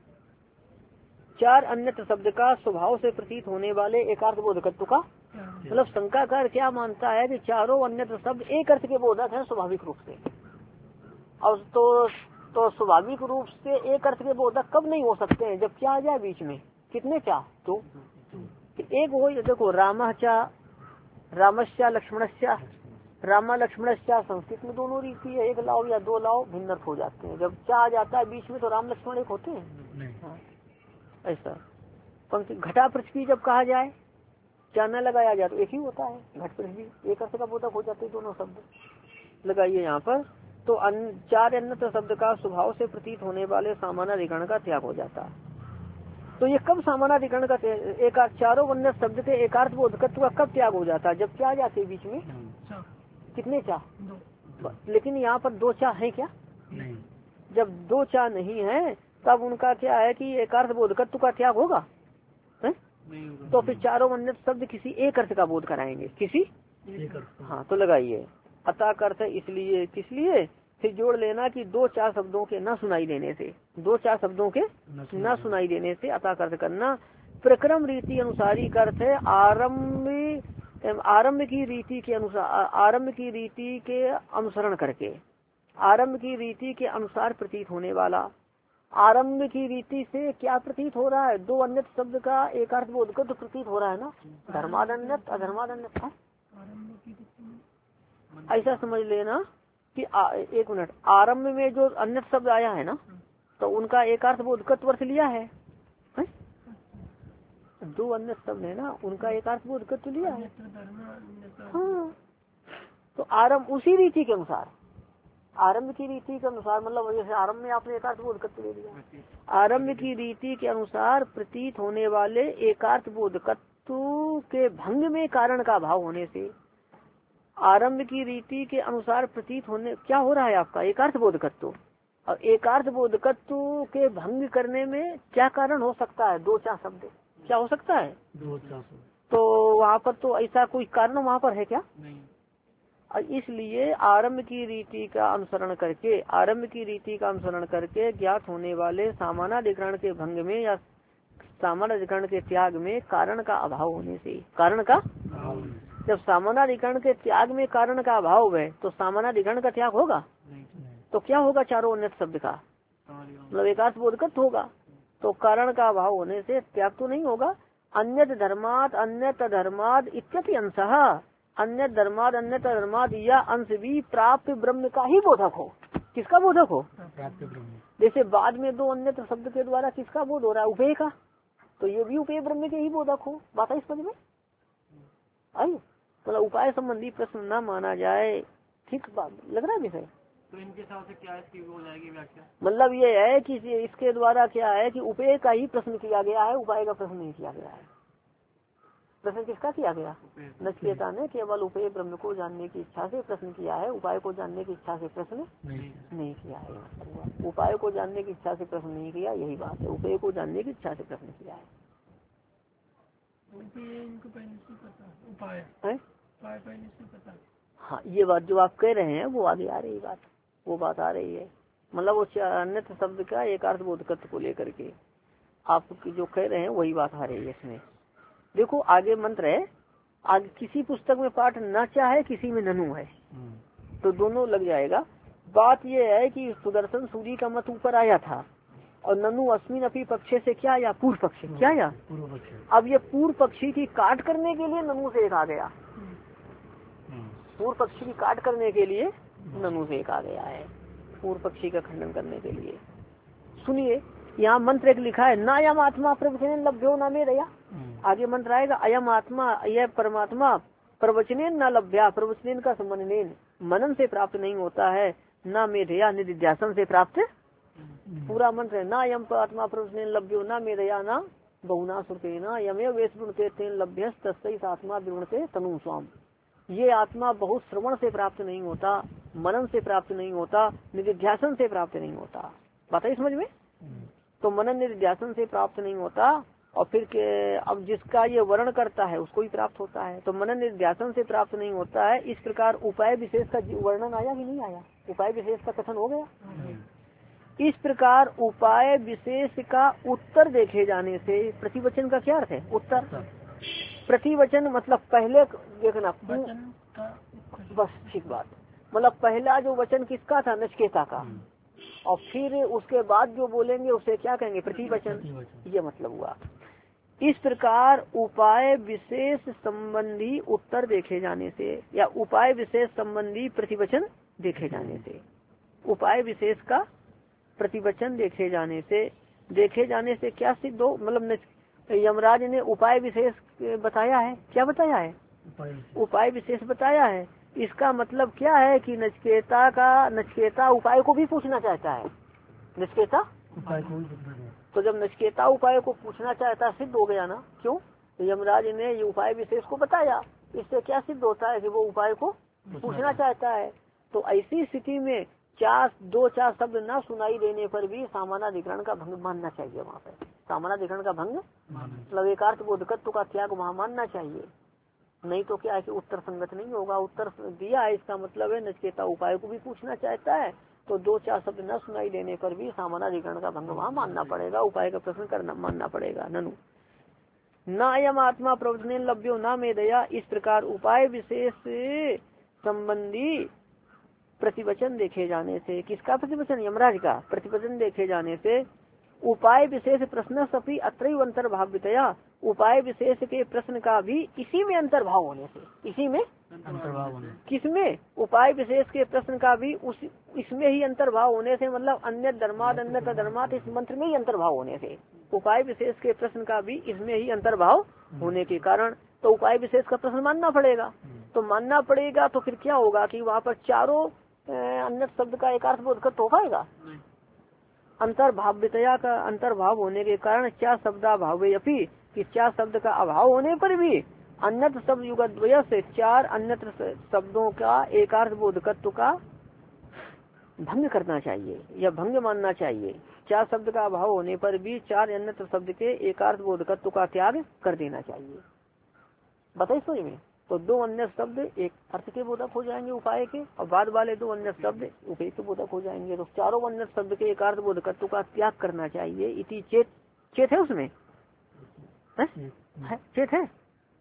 चार अन्यत्र शब्द का स्वभाव से प्रतीत होने वाले एकार्थ बोधकत्व का, मतलब शंकाकार क्या मानता है कि चारों अन्यत्र शब्द एक अर्थ के बोधक है स्वाभाविक रूप से, और तो तो स्वाभाविक रूप से एक अर्थ के बोधक कब नहीं हो सकते हैं, जब क्या आ जाए बीच में, कितने चा, तो एक हो, देखो रामा चा, रामस्या लक्ष्मणस्या, रामा लक्ष्मणस्या संस्कृत में दोनों रीति है, एक लाओ या दो लाओ भिन्न अर्थ हो जाते हैं, जब चा आ जाता है बीच में तो राम लक्ष्मण एक होते हैं, हाँ ऐसा। पंक्ति घटा पृथ्वी जब कहा जाए, क्या न लगाया जाए तो एक ही होता है, घट पृथ्वी एक अर्थ का बोधक हो जाते हैं दोनों शब्द। लगाइए यहाँ पर, तो अन, चार अन्यत्र शब्द का स्वभाव से प्रतीत होने वाले सामानाधिकरण का त्याग हो जाता है। तो ये कब सामानाधिकरण का एक चारों अन्य शब्द के एकार्थ बोधकत्व का कब त्याग हो जाता है, जब क्या जाते बीच में, कितने चाह, लेकिन यहाँ पर दो चाह है क्या, नहीं, जब दो चाह नहीं है तब उनका क्या है कि एकार्थ बोधकत्व का त्याग होगा, है? तो फिर चारों अन्य शब्द किसी एक अर्थ का बोध कराएंगे, किसी एक अर्थ। हाँ तो लगाइए, अतः अर्थ इसलिए, किस लिए, फिर जोड़ लेना कि दो चार शब्दों के न सुनाई देने से, दो चार शब्दों के न सुनाई देने से अतः अर्थ करना। प्रक्रम रीति अनुसारी का अर्थ है आरम्भ, आरम्भ की रीति के अनुसार, आरम्भ की रीति के अनुसरण करके, आरम्भ की रीति के अनुसार प्रतीत होने वाला। आरम्भ की रीति से क्या प्रतीत हो रहा है, दो अन्य शब्द का एकार्थ बोधक तो प्रतीत हो रहा है ना, धर्मादन्यत अधर्मादन्यत था, ऐसा समझ लेना कि आ, एक मिनट, आरम्भ में जो अन्य शब्द आया है ना, तो उनका एकार्थ बोधकत्व अर्थ लिया है, है? दो अन्य शब्द है ना, उनका एकार्थ बोधकत्व लिया है, हाँ। तो आरम्भ उसी रीति के अनुसार, आरंभ की रीति के अनुसार, मतलब जैसे आरंभ में आपने एकार्थ बोधकत्व ले लिया, आरंभ की रीति के अनुसार प्रतीत होने वाले एकार्थ बोधकत्व के भंग में कारण का अभाव होने से, आरंभ की रीति के अनुसार प्रतीत होने, क्या हो रहा है आपका एकार्थ बोधकत्व, और एकार्थ बोधकत्व के भंग करने में क्या कारण हो सकता है, दो चार शब्द, क्या हो सकता है, दो चार शब्द, तो वहाँ पर तो ऐसा कोई कारण वहाँ पर है क्या, नहीं। और इसलिए आरंभ की रीति का अनुसरण करके, आरंभ की रीति का अनुसरण करके ज्ञात होने वाले सामानाधिकरण के भंग में या सामानाधिकरण के त्याग में कारण का अभाव होने से, कारण का, जब सामानाधिकरण के त्याग में कारण का अभाव है तो सामानाधिकरण का त्याग होगा, तो क्या होगा, चारों अन्य शब्द का मतलब एकार्थ बोधकत्व होगा, तो कारण का अभाव होने से त्याग तो नहीं होगा। अन्यत धर्माद अन्यत धर्माद इत्यपि अंशः, अन्य धर्माद अन्य धर्माद या अंश भी प्राप्त ब्रह्म का ही बोधक हो, किसका बोधक हो, प्राप्त ब्रह्म। जैसे बाद में दो अन्य शब्द के द्वारा किसका बोध हो रहा है, उपेय का, तो ये भी उपेय ब्रह्म के ही बोधक हो, बात है इस पद में आई, मतलब उपाय संबंधी प्रश्न न माना जाए, ठीक बात लग रहा है विषय। तो इनके साथ से क्या इसकी हो जाएगी व्याख्या, मतलब ये है कि इसके द्वारा क्या है कि उपेय का ही प्रश्न किया गया है, उपाय का प्रश्न नहीं किया गया है। प्रश्न किसका किया गया, नचिकेता ने केवल उपेय ब्रह्म को जानने की इच्छा से प्रश्न किया है, उपाय को जानने की इच्छा से प्रश्न नहीं, नहीं किया है। उपाय को जानने की इच्छा से प्रश्न नहीं किया, यही बात है, उपेय को जानने की इच्छा से प्रश्न किया है। उपाय हाँ, ये बात जो आप कह रहे हैं वो आगे आ रही बात, वो बात आ रही है, मतलब वो अन्य शब्द का एकार्थ बोधकत्व को लेकर के आप जो कह रहे हैं वही बात आ रही है इसमें। देखो आगे मंत्र है, आगे किसी पुस्तक में पाठ न चाहे किसी में ननु है, तो दोनों लग जाएगा। बात ये है कि सुदर्शन सूर्य का मत ऊपर आया था और ननु अस्मिन अपनी पक्षे से क्या आया, पूर्व पक्ष, क्या आया पूर्व पक्ष। अब ये पूर्व पक्षी की काट करने के लिए ननु से एक आ गया, पूर्व पक्षी की काट करने के लिए ननु से एक आ गया है, पूर्व पक्षी का खंडन करने के लिए। सुनिए यहाँ मंत्र एक लिखा है ना अयम आत्मा प्रवचने लभ्यो न मे दया। आगे मंत्र आएगा अयम आत्मा, यह परमात्मा प्रवचने न लभ्या, प्रवचने का समन्वय मनन से प्राप्त नहीं होता है, न मेधया निधिध्यासन से प्राप्त। पूरा मंत्र है ना अयम आत्मा प्रवचने लभ्यो न मेधया न बहुना सुरतेना यमे वेश वृणते तेन लभ्यस तस्सै आत्मा विवृणते तनु स्वाम। ये आत्मा बहुत श्रवण से प्राप्त नहीं होता, मनन से प्राप्त नहीं होता, निधिध्यासन से प्राप्त नहीं होता। बात है समझ में? तो मनन निधिध्यासन से प्राप्त नहीं होता और फिर के अब जिसका ये वर्ण करता है उसको ही प्राप्त होता है। तो मनन निधिध्यासन से प्राप्त नहीं होता है। इस प्रकार उपाय विशेष का वर्णन आया कि नहीं आया? उपाय विशेष का कथन हो गया। इस प्रकार उपाय विशेष का उत्तर देखे जाने से, प्रतिवचन का क्या अर्थ है? उत्तर। प्रतिवचन मतलब पहले देखना, बस ठीक बात, मतलब पहला जो वचन किसका था? नचिकेता का, और फिर उसके बाद जो बोलेंगे उसे क्या कहेंगे? प्रतिवचन। ये मतलब हुआ। इस प्रकार उपाय विशेष संबंधी उत्तर देखे जाने से या उपाय विशेष संबंधी प्रतिवचन देखे जाने से, उपाय विशेष का प्रतिवचन देखे जाने से, देखे जाने से क्या सिद्ध हो? मतलब यमराज ने उपाय विशेष बताया है। क्या बताया है? उपाय विशेष बताया है। इसका मतलब क्या है कि नचिकेता का नचिकेता उपाय को भी पूछना चाहता है। नचिकेता उपाय को तो जब नचिकेता उपाय को पूछना चाहता है, सिद्ध हो गया ना। क्यों? तो यमराज ने ये उपाय विशेष को बताया, इससे क्या सिद्ध होता है कि वो उपाय को पूछना चाहता है। तो ऐसी स्थिति में चार दो चार शब्द ना सुनाई देने पर भी सामानाधिकरण का भंग मानना चाहिए। वहाँ पे सामानाधिकरण का भंग मतलब एकार्थ बोधकत्व का त्याग वहाँ मानना चाहिए। नहीं तो क्या है कि उत्तर संगत नहीं होगा। उत्तर दिया है, इसका मतलब है नचिकेता उपाय को भी पूछना चाहता है, तो दो चार शब्द न सुनाई देने पर भी सामानाधिकरण का भंग वहाँ मानना पड़ेगा, उपाय का प्रश्न करना मानना पड़ेगा। ननु न अयम आत्मा प्रवचने लभ्यो न मेधया। इस प्रकार उपाय विशेष संबंधी प्रतिवचन देखे जाने से, किसका प्रतिवचन? यमराज का प्रतिवचन देखे जाने से उपाय विशेष प्रश्न सभी अत्रैव अंतर्भाव्यतया, उपाय विशेष के प्रश्न का भी इसी में अंतर्भाव होने से, इसी में अंतर्भाव होने, किसमें? उपाय विशेष के प्रश्न का भी उस इसमें ही अंतर्भाव होने से, मतलब अन्य धर्माद अन्य धर्मात इस मंत्र में ही अंतर्भाव होने से, उपाय विशेष के प्रश्न का भी इसमें ही अंतर्भाव होने के कारण तो उपाय विशेष का प्रश्न मानना पड़ेगा। तो मानना पड़ेगा तो फिर क्या होगा कि वहाँ पर चारों अन्य शब्द का एकार्थ बोधकत्व हो पाएगा। अंतर्भाव्यतया का अंतर्भाव होने के कारण क्या शब्दाभाव अपि, कि चार शब्द का अभाव होने पर भी अन्यत्र शब्द युगद्वय से चार अन्यत्र शब्दों का एकार्थ बोधकत्व का भंग करना चाहिए या भंग मानना चाहिए। चार शब्द का अभाव होने पर भी चार अन्यत्र शब्द के एकार्थ बोधकत्व का त्याग कर देना चाहिए। बताइए समझ में? तो दो अन्य शब्द एक अर्थ के बोधक हो जाएंगे उपाय के, और बाद वाले दो अन्य शब्द उपाय के बोधक हो जाएंगे। तो चारों अन्य शब्द के एकार्थ बोधकत्व का त्याग करना चाहिए। इति चेत चेत है उसमें है? है? चेत है।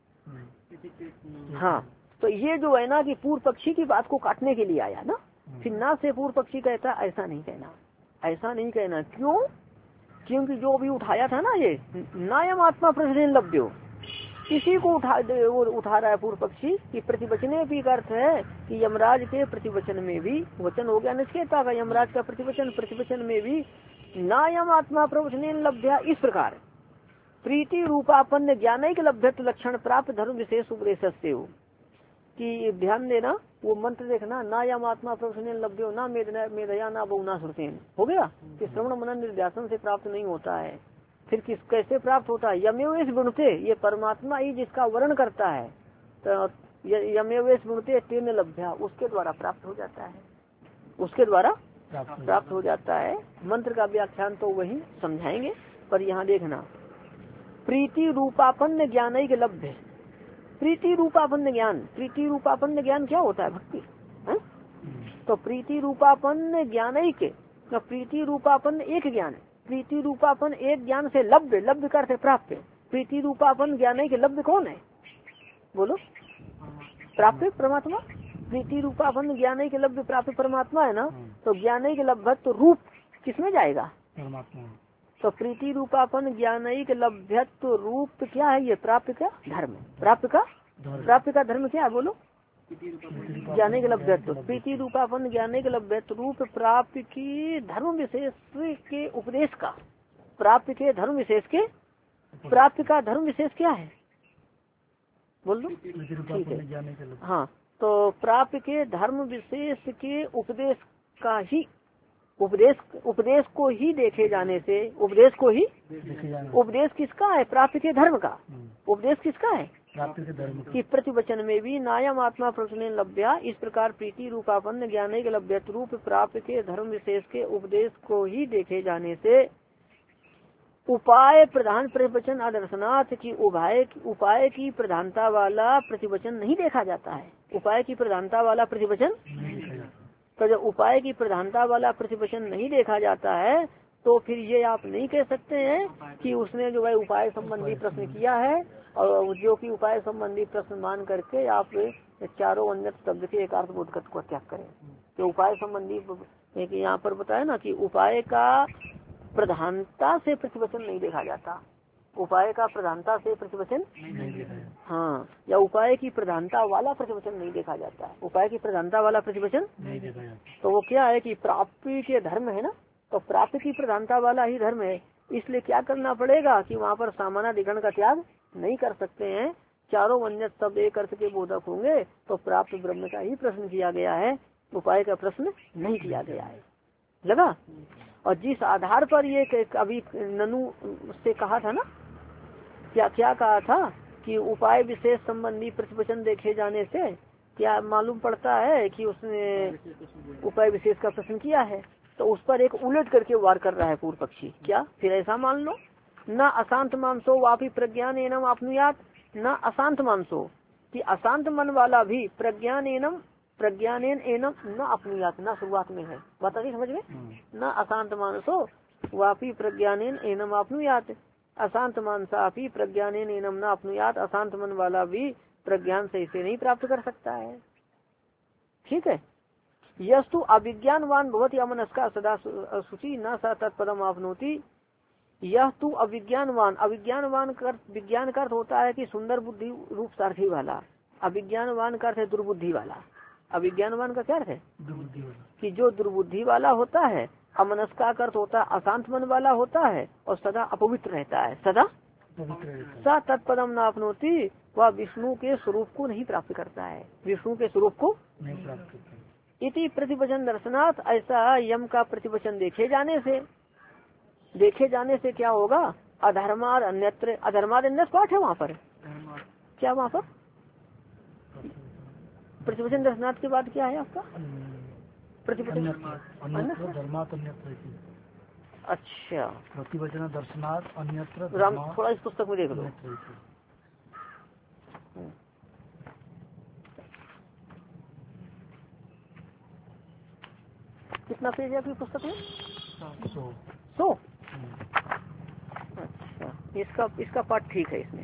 हाँ, तो ये जो है ना कि पूर्व पक्षी की बात को काटने के लिए आया ना, फिर ना से पूर्व पक्षी कहता ऐसा नहीं कहना, ऐसा नहीं कहना। क्यों? क्योंकि जो अभी उठाया था ना ये नायम आत्मा प्रश्न लभ्यो, इसी को उठा वो उठा रहा है पूर्व पक्षी कि प्रतिवचने भी अर्थ है कि यमराज के प्रतिवचन में भी वचन हो गया नचिकेता का, यमराज का प्रतिवचन, प्रतिवचन में भी नायम आत्मा प्रवचने लभ्या। इस प्रकार प्रीति रूपापन्न ज्ञानिक लभ्यत्व लक्षण प्राप्त धर्म विशेष उपदेश से हो कि ध्यान देना, वो मंत्र देखना, ना यम आत्मा प्रवचने लभ्यो ना मेधया ना बहुना श्रुतेन, हो गया कि श्रवण मनन निर्ध्यासन से प्राप्त नहीं होता है। फिर किस कैसे प्राप्त होता है? यमेवेश गुणते, ये परमात्मा ही जिसका वर्ण करता है, तो यमेवेश गुणते तेन लभ्या, उसके द्वारा प्राप्त हो जाता है, उसके द्वारा प्राप्त हो जाता है। मंत्र का व्याख्यान तो वही समझाएंगे, पर यहाँ देखना प्रीति रूपापन्न ज्ञानिक लभ्य। प्रीति रूपापन्न ज्ञान, प्रीति रूपापन्न ज्ञान क्या होता है? भक्ति है? तो प्रीति रूपापन्न ज्ञानिक, प्रीति रूपापन्न एक ज्ञान, प्रीति रूपापन एक ज्ञान से लभ्य, लभ्य करते प्राप्त। प्रीति रूपापन ज्ञान के लभ्य कौन है? बोलो। प्राप्त परमात्मा। प्रीति रूपापन ज्ञान के लभ्य प्राप्त परमात्मा है ना। तो ज्ञान के लभ्यत्व रूप किसमें जाएगा? परमात्मा। तो प्रीति रूपापन ज्ञान के लभ्यत्व रूप क्या है? ये प्राप्त का धर्म, प्राप्त का प्राप्त का धर्म क्या है? बोलो। ज्ञान के लभ्यत्व, प्रीति रूपापन ज्ञान के लभ्यत्व रूप प्राप्त की धर्म विशेष के उपदेश का, प्राप्य के धर्म विशेष के प्राप्य का धर्म विशेष क्या है बोल दो। ठीक है हाँ, तो प्राप्य के धर्म विशेष के उपदेश का ही उपदेश उपदेश को ही देखे जाने से उपदेश को ही उपदेश किसका है प्राप्य के धर्म का उपदेश किसका है प्राप्ति के धर्म कि प्रतिवचन में भी नायम आत्मा प्रश्न लभ्या इस प्रकार प्रीति रूपापन्न ज्ञान लभ्यत रूप प्राप्य के धर्म विशेष के उपदेश को ही देखे जाने से उपाय प्रधान प्रतिवचन आदर्शनाथ की उपाय उपाय की प्रधानता वाला प्रतिवचन नहीं देखा जाता है। उपाय की प्रधानता वाला प्रतिवचन तो जब उपाय की प्रधानता वाला प्रतिवचन नहीं देखा जाता है तो फिर ये आप नहीं कह सकते हैं कि उसने जो है उपाय संबंधी प्रश्न किया है और जो कि उपाय संबंधी प्रश्न मान करके आप चारों अन्य शब्द के एकार्थ बोधगत को त्याग करें। तो उपाय संबंधी एक यहाँ पर बताया ना कि उपाय का प्रधानता से प्रतिवचन नहीं देखा जाता। उपाय का प्रधानता से प्रतिवचन हाँ, या उपाय की प्रधानता वाला प्रतिवचन नहीं देखा जाता है। उपाय की प्रधानता वाला प्रतिवचन नहीं देखा जाता। तो वो क्या है कि प्राप्ति के धर्म है ना, तो प्राप्ति की प्रधानता वाला ही धर्म है। इसलिए क्या करना पड़ेगा कि वहाँ पर सामानाधिकरण का त्याग नहीं कर सकते हैं। चारों अन्य सब एक अर्थ के बोधक होंगे तो प्राप्त ब्रह्म का ही प्रश्न किया गया है, उपाय का प्रश्न नहीं किया गया है। लगा। और जिस आधार पर ये अभी ननु से कहा था ना, क्या क्या कहा था कि उपाय विशेष संबंधी प्रतिवचन देखे जाने से क्या मालूम पड़ता है कि उसने उपाय विशेष का प्रश्न किया है, तो उस पर एक उलट करके वार कर रहा है पूर्व पक्षी। क्या फिर ऐसा मान लो न अशांत मानसो वापी प्रज्ञान एनम आपनुयात, न अशांत मानसो कि अशांत मन वाला भी प्रज्ञान एनम प्रज्ञानेन एनम न अपनुयात, न शुरुआत में है बात नहीं समझ में। न अशांत मानसो वापी प्रज्ञानेन एनम आपनुयात, अशांत मानसा भी प्रज्ञानेन एनम न अपनुयात, अशांत मन वाला भी प्रज्ञान से इसे नहीं प्राप्त कर सकता है। ठीक है। यस्तु अविज्ञानवान भवति अमनस्का सदा शुचि न स तत्पदम आपनोति। यह तू अविज्ञानवान, अविज्ञानवान कर विज्ञान का अर्थ होता है कि सुंदर बुद्धि रूप सारथी वाला। अविज्ञानवान का अर्थ है दुर्बुद्धि वाला। अविज्ञानवान का क्या अर्थ है कि जो दुर्बुद्धि वाला होता है। अमनस्का का अर्थ होता है अशांत मन वाला होता है और सदा अपवित्र रहता है, सदा सा तत्पदम न आपनोति, वह विष्णु के स्वरूप को नहीं प्राप्त करता है, विष्णु के स्वरूप को नहीं प्राप्त करता। इति प्रतिवचन दर्शनाथ, ऐसा यम का प्रतिवचन देखे जाने से देखे जाने से क्या होगा। अधर्माद अन्यत्र, अधर्माद अन्यत्र पाठ है वहाँ पर क्या, वहाँ पर प्रतिवचन दर्शनाथ के बाद क्या है आपका प्रतिवचन। अच्छा, प्रतिवचन दर्शनाथ अन्यत्र राम, थोड़ा इस पुस्तक में देख लो। कितना पेज है आपकी पुस्तक में? सौ। सौ अच्छा, इसका इसका पाठ ठीक है इसमें।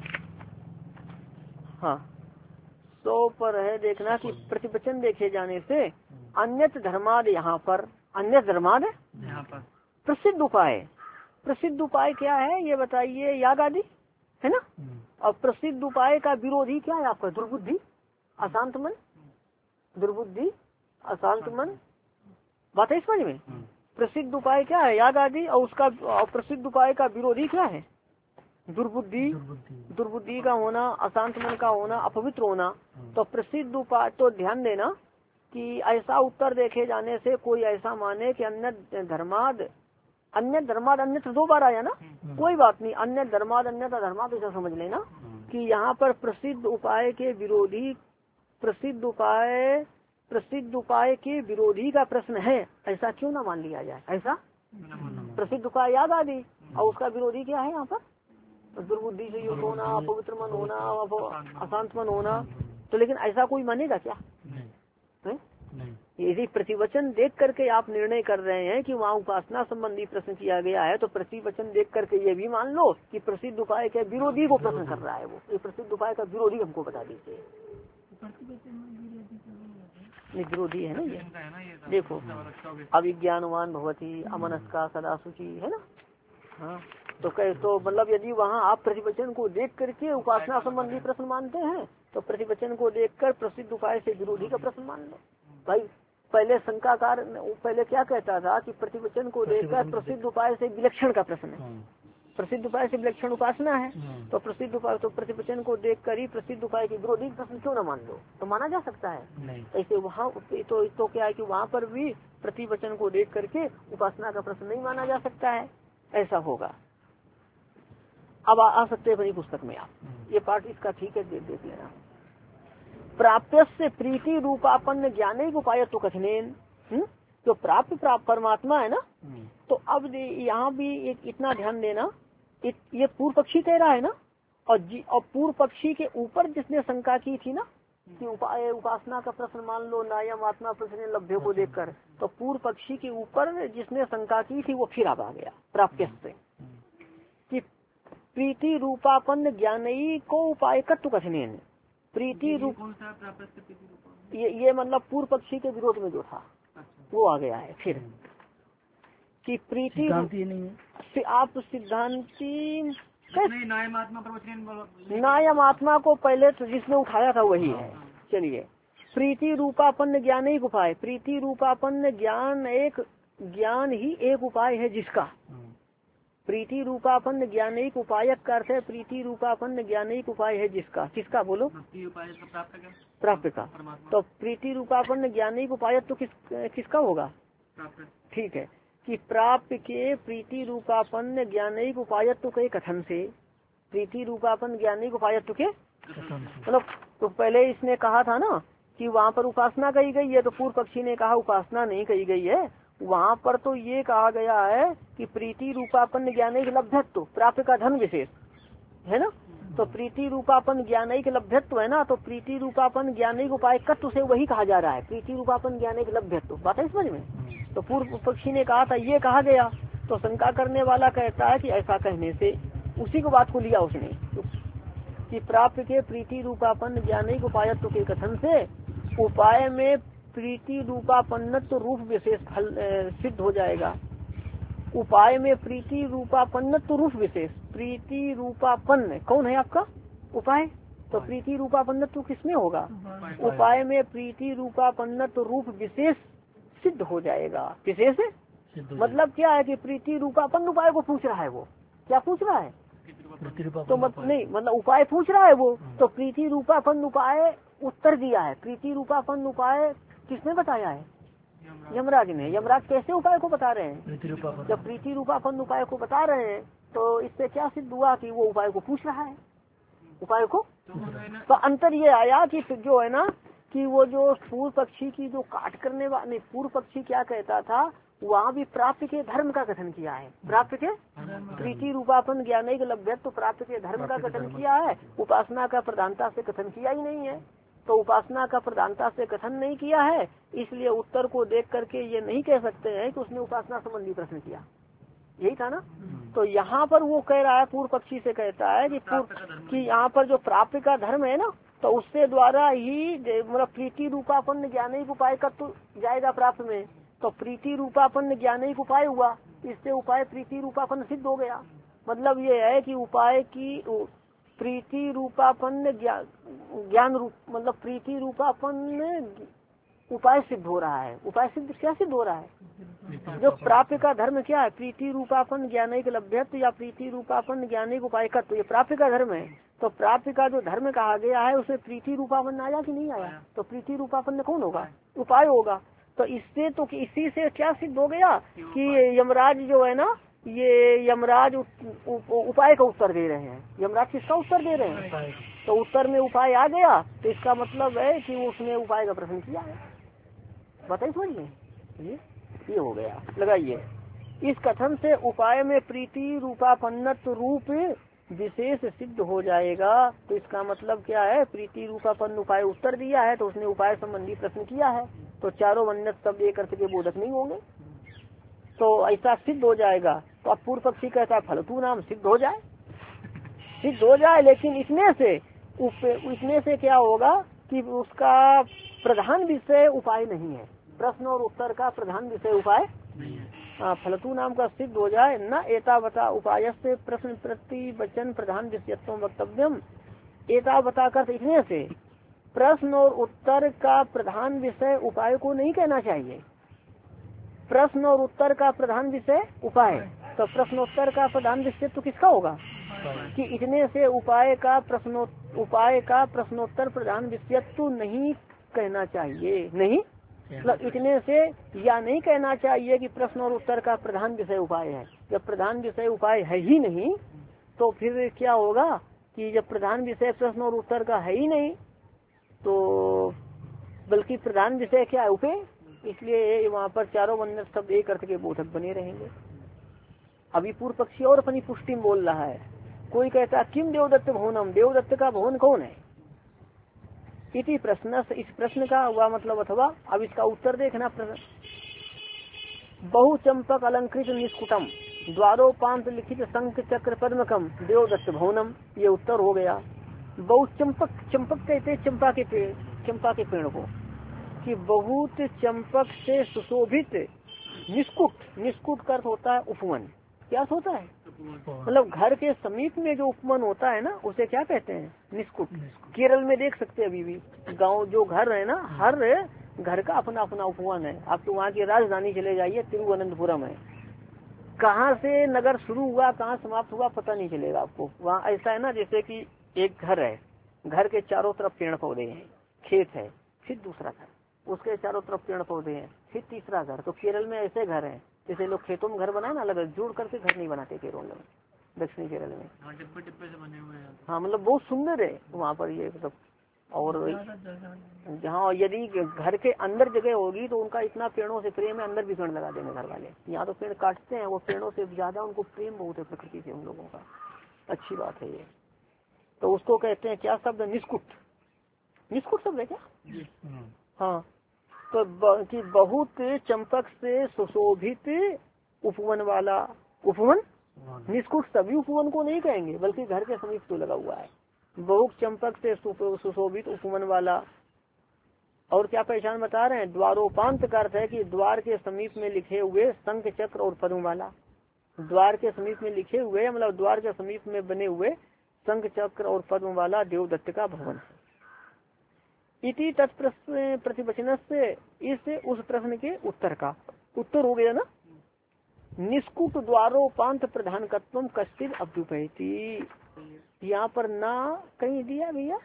हाँ, सौ पर है देखना कि प्रतिवचन देखे जाने से अन्यत धर्माद, यहाँ पर अन्य धर्माद यहाँ पर प्रसिद्ध उपाय। प्रसिद्ध उपाय क्या है ये बताइए, याग आदि है ना। और प्रसिद्ध उपाय का विरोधी क्या है आपका, दुर्बुद्धि अशांत मन, दुर्बुद्धि अशांत मन, बात है समझ में। प्रसिद्ध उपाय क्या है, याग आदि, और उसका प्रसिद्ध उपाय का विरोधी क्या है, दुर्बुद्धि। दुर्बुद्धि का होना, अशांत मन का होना, अपवित्र होना। तो प्रसिद्ध उपाय, तो ध्यान देना कि ऐसा उत्तर देखे जाने से कोई ऐसा माने कि अन्य धर्माद, अन्य धर्माद अन्यत्र दो बार आया ना, कोई बात नहीं, अन्य धर्माद अन्यथा धर्माद ऐसा समझ लेना कि यहाँ पर प्रसिद्ध उपाय के विरोधी, प्रसिद्ध उपाय प्रसिद्ध उपाय के विरोधी का प्रश्न है, ऐसा क्यों ना मान लिया जाए। ऐसा प्रसिद्ध उपाय याद आदि और उसका विरोधी क्या है यहाँ पर, दुर्बुद्धि से युक्त होना, अपवित्र मन होना, अशांत मन होना। तो लेकिन ऐसा कोई मानेगा क्या? यदि प्रतिवचन देख करके आप निर्णय कर रहे हैं कि वहाँ उपासना संबंधी प्रश्न किया गया है, तो प्रतिवचन देख करके ये भी मान लो कि प्रसिद्ध उपाय के विरोधी को प्रश्न कर रहा है वो। ये प्रसिद्ध उपाय का विरोधी हमको बता दीजिए। विरोधी है ना ये, देखो अविज्ञानवान भवती अमनस्का सदा शुचि है ना। हाँ, तो कह तो मतलब यदि वहाँ आप प्रतिवचन को देख करके उपासना संबंधी प्रश्न मानते हैं तो प्रतिवचन को देखकर प्रसिद्ध उपाय से विरोधी का प्रश्न मान लो। भाई पहले शंकाकार पहले क्या कहता था कि प्रतिवचन को देखकर प्रसिद्ध उपाय से विलक्षण का प्रश्न है, प्रसिद्ध उपाय से विलक्षण उपासना है, तो प्रसिद्ध उपाय तो प्रतिवचन को देखकर ही प्रसिद्ध उपाय की विरोधी प्रश्न क्यों न मान लो, तो माना जा सकता है। ऐसे वहाँ तो, तो क्या है कि वहाँ पर भी प्रतिवचन को देख करके उपासना का प्रश्न नहीं माना जा सकता है, ऐसा होगा। अब आ, आ सकते हैं अपनी पुस्तक में आप, ये पाठ इसका ठीक है, देख देख लेना। प्राप्य से प्रीति रूपापन्न ज्ञाने उपाय तो कठिन, जो प्राप्त प्राप्त परमात्मा है ना, तो अब यहाँ भी एक इतना ध्यान देना, इत, ये पूर्व पक्षी कह रहा है ना, और जी और पूर्व पक्षी के ऊपर जिसने शंका की थी ना कि उपाय उपासना का प्रश्न मान लो नायम आत्मा प्रश्न लभ्य को देखकर, तो पूर्व पक्षी के ऊपर जिसने शंका की थी वो फिर अब आ गया प्राप्य से कि प्रीति रूपापन्न ज्ञानई को उपाय कत्व कठिन, प्रीति रूप ये ये मतलब पूर्व पक्षी के विरोध में जो था वो आ गया है फिर कि प्रीति नहीं आप सिद्धांति नायम आत्मा को पहले तो जिसने उठाया था वही है। चलिए, प्रीति रूपापन्न ज्ञान एक उपाय, प्रीति रूपापन्न ज्ञान एक ज्ञान ही एक उपाय है जिसका, प्रीति रूपापन्न ज्ञानिक उपायक का अर्थ है प्रीति रूपापन्न ज्ञानिक उपाय है जिसका, किसका बोलो, प्राप्त का। तो प्रीति रूपापन्न ज्ञानिक उपाय तो किस किसका होगा, ठीक है, कि प्राप्त के प्रीति रूपापन्न ज्ञानिक उपायत्व के कथन से, प्रीति रूपापन्न ज्ञानिक उपायत्व के मतलब तो पहले इसने कहा था ना कि वहाँ पर उपासना कही गई है, तो पूर्व पक्षी ने कहा उपासना नहीं कही गई है, वहाँ पर तो ये कहा गया है कि प्रीति रूपापन्न ज्ञानिक लभ्यत्व प्राप्त का धन विशेष है ना, तो प्रीति रूपापन्न ज्ञानिक लभ्यत्व है ना, तो प्रीति रूपापन्न ज्ञानिक उपाय कत्व से वही कहा जा रहा है, प्रीति रूपापन्न ज्ञानिक लभ्यत्व, बात है समझ में। तो पूर्व पक्षी ने कहा था ये कहा गया, तो शंका करने वाला कहता है कि ऐसा कहने से उसी को बात को लिया उसने कि प्राप्त के प्रीति रूपापन्न ज्ञानिक उपायत्व के कथन से उपाय में प्रीति रूपापन्नत्व रूप विशेष फल सिद्ध हो जाएगा, उपाय में प्रीति रूपापन्नत्व रूप विशेष, प्रीति रूपापन्न कौन है आपका उपाय, तो प्रीति रूपापन्नत्व किसमें होगा, उपाय में प्रीति रूपापन्नत्व रूप विशेष सिद्ध हो जाएगा। विशेष मतलब क्या है कि प्रीति रूपापन्न उपाय को पूछ रहा है, वो क्या पूछ रहा है, तो मत नहीं मतलब उपाय पूछ रहा है वो, तो प्रीति रूपापन्न उपाय उत्तर दिया है, प्रीति रूपापन्न उपाय किसने बताया है, यमराज ने। यमराज कैसे उपाय को बता रहे हैं, जब प्रीति रूपापन्न उपाय को बता रहे हैं तो इससे क्या सिद्ध हुआ कि वो उपाय को पूछ रहा है, उपाय को। तो अंतर ये आया कि जो है ना कि वो जो पूर्व पक्षी की जो काट करने वाले, पूर्व पक्षी क्या कहता था, वहाँ भी प्राप्त के धर्म का कथन किया है, प्राप्त के प्रीति रूपापन्न ज्ञानिक लभ्यत्व प्राप्त के धर्म का कथन किया है, उपासना का प्रधानता से कथन किया ही नहीं है। तो उपासना का प्रधानता से कथन नहीं किया है, इसलिए उत्तर को देख करके ये नहीं कह सकते हैं कि उसने उपासना संबंधी प्रश्न किया, यही था ना। तो यहाँ पर वो कह रहा है, पूर्व पक्षी से कहता है कि पूर्व कि यहाँ पर जो प्राप्त का धर्म है ना, तो उससे द्वारा ही मतलब प्रीति रूपापन्न ज्ञानिक उपाय का तो जाएगा प्राप्त में, तो प्रीति रूपापन्न ज्ञानिक उपाय हुआ, इससे उपाय प्रीति रूपापन्न सिद्ध हो गया। मतलब ये है कि उपाय की प्रीति रूपापन्न ज्ञान रूप मतलब प्रीति रूपापन्न उपाय सिद्ध हो रहा है, उपाय सिद्ध क्या सिद्ध हो रहा है, जो प्राप्त का धर्म क्या है, प्रीति रूपापन्न ज्ञानिक लभ्यत्व या प्रीति रूपापन्न ज्ञानिक उपाय का, तो ये प्राप्त का धर्म है। तो प्राप्त का जो धर्म कहा गया है उसमें प्रीति रूपापन्न आया कि नहीं आया, तो प्रीति रूपापन्न कौन होगा, उपाय होगा। तो इससे तो इसी से क्या सिद्ध हो गया कि यमराज जो है ना, ये यमराज उपाय का उत्तर दे रहे हैं, यमराज किसका उत्तर दे रहे हैं, तो उत्तर में उपाय आ गया, तो इसका मतलब है कि उसने उपाय का प्रश्न किया है। बताइए समझिए, ये ये हो गया। लगाइए, इस कथन से उपाय में प्रीति रूपापन्नत्व रूप विशेष सिद्ध हो जाएगा। तो इसका मतलब क्या है, प्रीति रूपापन्न उपाय उत्तर दिया है, तो उसने उपाय संबंधी प्रश्न किया है, तो चारों वन्यत शब्द एक अर्थ के बोधक नहीं होंगे, तो ऐसा सिद्ध हो जाएगा। तो अब पूर्व पक्षी कहता है फलतू नाम सिद्ध हो जाए, सिद्ध हो जाए, लेकिन इसमें से इसमें से क्या होगा कि उसका प्रधान विषय उपाय नहीं है, प्रश्न और उत्तर का प्रधान विषय उपाय हाँ फलतू नाम का सिद्ध हो जाए। न एतावता उपाय से प्रश्न प्रति वचन प्रधान विषयत्व वक्तव्यम, एतावता कर इतने से प्रश्न और उत्तर का प्रधान विषय उपाय को नहीं कहना चाहिए। प्रश्न और उत्तर का प्रधान विषय उपाय, तो प्रश्नोत्तर का प्रधान विषय तो किसका होगा कि इतने से उपाय का प्रश्नो उपाय का प्रश्नोत्तर प्रधान विषय तो नहीं कहना चाहिए। नहीं मतलब इतने से या नहीं कहना चाहिए कि प्रश्न और उत्तर का प्रधान विषय उपाय है। जब प्रधान विषय उपाय है ही नहीं तो फिर क्या होगा कि जब प्रधान विषय प्रश्न और उत्तर का है ही नहीं तो बल्कि प्रधान विषय क्या है उपे, इसलिए वहाँ पर चारों वर्ण शब्द एक अर्थ के बोधक बने रहेंगे। अभी पूर्व पक्षी और अपनी पुष्टि में बोल रहा है। कोई कहता किम देवदत्त भवनम, देवदत्त का भवन कौन है इति प्रश्न, इस प्रश्न का हुआ मतलब अथवा अब इसका उत्तर देखना। बहुचंपक अलंकृत निष्कुटम द्वारोपांत लिखित शंख चक्र पद्मकम देवदत्त भवनम, ये उत्तर हो गया। बहुत चंपक, चंपक कहते चंपा के पेड़, चंपा के पेड़ को कि बहुत चंपक से सुशोभित निष्कुट, निष्कुट का अर्थ होता है उपवन। क्या होता है मतलब घर के समीप में जो उपवन होता है ना उसे क्या कहते हैं निष्कुट। केरल में देख सकते हैं अभी भी गांव जो घर है ना, हर घर का अपना अपना उपवन है। आप तो वहाँ की राजधानी चले जाइए तिरुवनंतपुरम है, कहाँ से नगर शुरू हुआ कहाँ समाप्त हुआ पता नहीं चलेगा आपको। वहाँ ऐसा है ना जैसे कि एक घर है, घर के चारों तरफ पेड़ पौधे हैं, खेत है, फिर दूसरा घर, उसके चारों तरफ पेड़ पौधे हैं, फिर तीसरा घर। तो केरल में ऐसे घर हैं जैसे लोग खेतों में घर बनाए ना, अलग जोड़ करके घर नहीं बनाते केरल में, दक्षिणी केरल में। डिब्बे डिब्बे से बने हुए हैं। हाँ मतलब बहुत सुंदर है वहाँ पर ये मतलब। और जहाँ यदि घर के अंदर जगह होगी तो उनका इतना पेड़ों से प्रेम है, अंदर भी पेड़ लगा देंगे घर वाले। यहाँ तो पेड़ काटते हैं, वो पेड़ों से ज्यादा उनको प्रेम बहुत है प्रकृति से उन लोगों का। अच्छी बात है ये। तो उसको कहते हैं क्या शब्द निष्कुट, निष्कुट शब्द है क्या। हाँ तो कि बहुत चंपक से सुशोभित उपवन वाला, उपवन निष्कुट सभी उपवन को नहीं कहेंगे बल्कि घर के समीप तो लगा हुआ है। बहुत चंपक से सुशोभित उपवन वाला। और क्या पहचान बता रहे हैं, द्वारोपांत का अर्थ है कि द्वार के समीप में लिखे हुए शंख चक्र और पद्म वाला। द्वार के समीप में लिखे हुए मतलब द्वार के समीप में बने हुए शंख चक्र और पद्म वाला देवदत्त का भवन है। इति तत्प्रश्न प्रतिवचन से इस उस प्रश्न के उत्तर का उत्तर हो गया ना। निष्कुट द्वारोपांत प्रधानकत्वम कश्चित अभ्युपैति, यहाँ पर ना कहीं दिया भैया,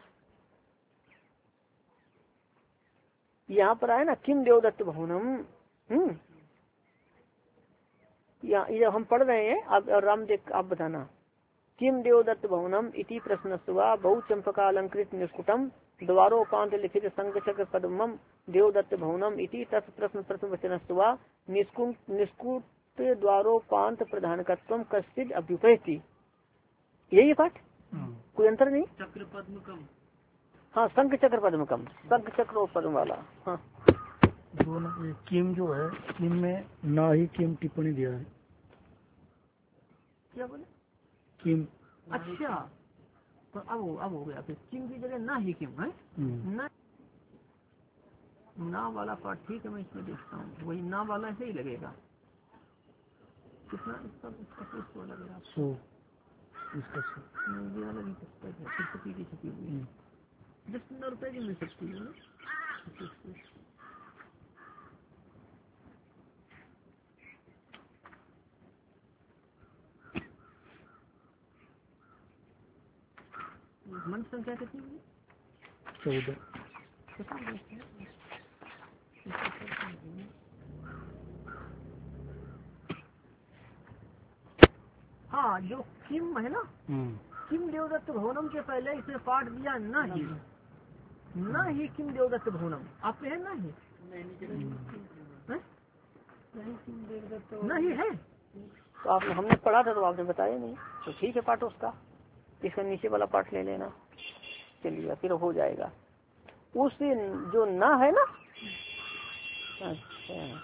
यहाँ पर आया ना किम देवदत्त भवनम। हम्म ये हम पढ़ रहे हैं अब राम देख आप बताना। किम देवदत्त भवनम इति प्रश्नस्वा बहु चंपका अलंकृत निष्कुटम द्वारोपांत लिखित शंख चक्र पद्मम देवदत्त भवनम इति तत् प्रश्न प्रतिवचनस्वा निष्कुट निष्कुट द्वारोपांत प्रधानकत्वम कश्चित अभ्युपैति। यही पाठ, कोई अंतर नहीं। चक्र पद्म कम, हाँ शंख चक्र पद्म कम, शंख चक्र और पद्म वाला। हाँ दोनों किम जो है किम में ना ही किम टिप्पणी दिया है। क्या बोले किम, अच्छा तो अब अब हो गया फिर किम की जगह ना ही किम है ना, ना वाला पाठ ठीक है। मैं इसमें देखता हूँ वही ना वाला ऐसे ही लगेगा। कितना इसका इसका इसको लगेगा सो इसका सो ये वाला नहीं पुस्तक है, पुस्तक की छपी हुई है, दस पंद्रह रुपए की मिल सकती है ना। मंच संख्या कितनी है? चौदह। हाँ जो किम है ना, किम देवदत्त भवनम के पहले इसे पाठ दिया ना ही, ना ही किम देवदत्त भवनम आपके है ना ही, ना ही है। तो आपने हमने पढ़ा था तो आपने बताया नहीं, तो ठीक है पाठ उसका, इसका नीचे वाला पाठ ले लेना। चलिए फिर हो जाएगा। उस जो ना है ना, अच्छा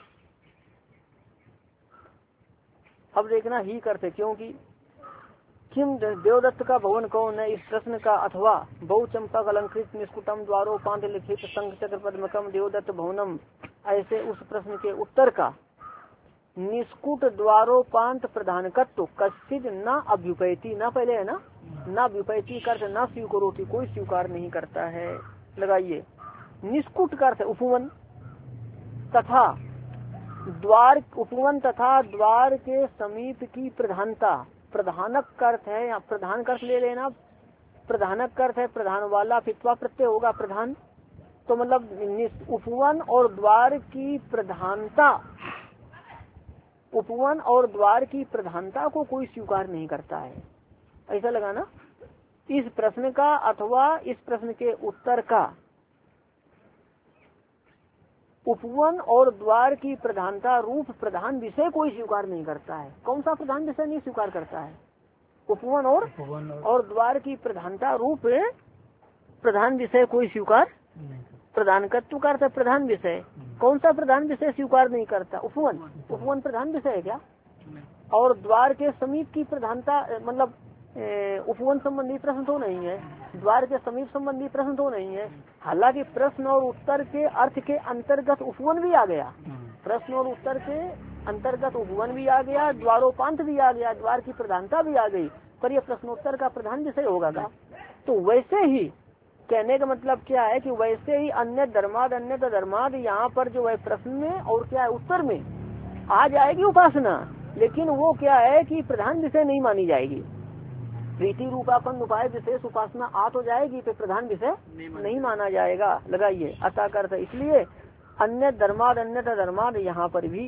अब देखना ही करते, क्योंकि किम देवदत्त का भवन कौन है इस प्रश्न का अथवा बहु चंपक अलंकृत निष्कुटम द्वारोपांत लिखित शंख चक्र पद्मकम देवदत्त भवनम, ऐसे उस प्रश्न के उत्तर का निष्कुट द्वारोपांत प्रधानकत्व कश्चित न अभ्युपैति, न पहले है ना, न अभ्युपैति करते न स्वीकारोति, कोई स्वीकार नहीं करता है। लगाइए। निष्कुट का अर्थ है उपवन, तथा द्वार, उपवन तथा द्वार के समीप की प्रधानता। प्रधानक का अर्थ है, यहाँ प्रधान का अर्थ ले लेना। प्रधानक का अर्थ है प्रधान वाला, फित्वा प्रत्यय होगा प्रधान। तो मतलब उपवन और द्वार की प्रधानता, उपवन और द्वार की प्रधानता को कोई स्वीकार नहीं करता है, ऐसा लगाना। इस प्रश्न का अथवा इस प्रश्न के उत्तर का उपवन और द्वार की प्रधानता रूप प्रधान विषय कोई स्वीकार नहीं करता है। कौन सा प्रधान विषय नहीं स्वीकार करता है? उपवन और उपवन और, और द्वार की प्रधानता रूप प्रधान विषय कोई स्वीकार, प्रधानकत्व का अर्थ है प्रधान विषय। कौन सा प्रधान विषय स्वीकार नहीं करता? उपवन। उपवन प्रधान विषय है क्या? और द्वार के समीप की प्रधानता, मतलब उपवन संबंधी प्रश्न तो नहीं है, द्वार के समीप संबंधी प्रश्न तो नहीं है। हालांकि प्रश्न और उत्तर के अर्थ के अंतर्गत उपवन भी आ गया, प्रश्न और उत्तर के अंतर्गत उपवन भी आ गया, द्वारोपांत भी आ गया, द्वार की प्रधानता भी आ गई, पर यह प्रश्नोत्तर का प्रधान विषय होगा क्या? तो वैसे ही कहने का मतलब क्या है कि वैसे ही अन्य धर्माद अन्य धर्माद यहाँ पर जो है प्रश्न में और क्या है उत्तर में आ जाएगी उपासना, लेकिन वो क्या है कि प्रधान विषय नहीं मानी जाएगी। प्रीति रूपापन उपाय विशेष उपासना आ तो जाएगी, पे प्रधान विषय नहीं, नहीं माना जाएगा। लगाइए अतः करता, इसलिए अन्य धर्माद अन्य धर्माद यहाँ पर भी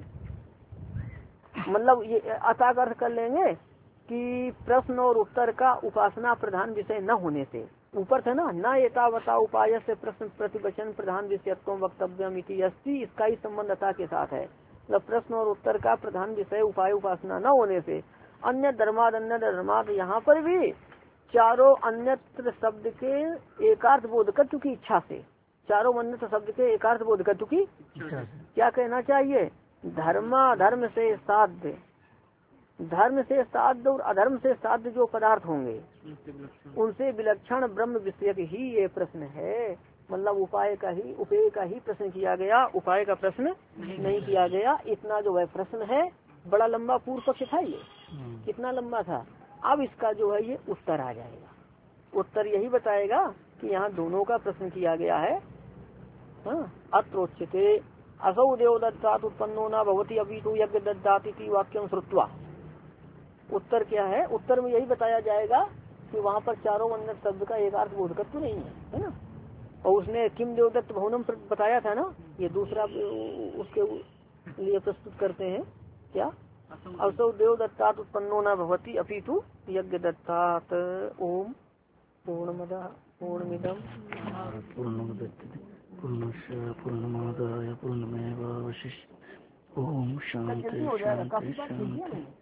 मतलब ये अतः अर्थ कर लेंगे कि प्रश्न और उत्तर का उपासना प्रधान विषय न होने से, ऊपर था ना न एतावता उपाय से प्रश्न प्रतिवचन प्रधान विषयत्व वक्तव्यम इति अस्ति, इसका ही संबंध अतः के साथ है। मतलब प्रश्न और उत्तर का प्रधान विषय उपाय उपासना न होने से अन्य धर्माद अन्य धर्माद यहाँ पर भी चारों अन्यत्र शब्द के एकार्थ बोधकत्व की इच्छा से, चारों अन्यत्र शब्द के एकार्थ बोधकत्व की क्या कहना चाहिए? धर्म धर्म से साध्य, धर्म से साध्य और अधर्म से साध्य जो पदार्थ होंगे उनसे विलक्षण ब्रह्म विषयक ही ये प्रश्न है। मतलब उपाय का ही उपेय का ही प्रश्न किया गया, उपाय का प्रश्न नहीं, नहीं किया गया। इतना जो है प्रश्न है, बड़ा लंबा पूर्व पक्ष था ये, कितना लंबा था। अब इसका जो है ये उत्तर आ जाएगा। उत्तर यही बताएगा कि यहाँ दोनों का प्रश्न किया गया है। अत्रोच्यते असौ देवदत्तात् उत्पन्नो न भवति अभी तो यज्ञ दत्तात् इति वाक्यम श्रुत्वा। उत्तर क्या है? उत्तर में यही बताया जाएगा कि वहाँ पर चारों अन्य शब्द का एक अर्थ बोधकत्व नहीं है, है ना। और उसने किम देवदत्त भवनम बताया था ना, ये दूसरा उसके लिए प्रस्तुत करते हैं क्या? असौ देवदत्तात् उत्पन्नो न भवति अपितु यज्ञ दत्तात्। ओम पूर्णमदः पूर्णमिदं पूर्णमुदच्यते पूर्णस्य पूर्णमादाय पूर्णमेवावशिष्यते। ओम शांति शांति शांति।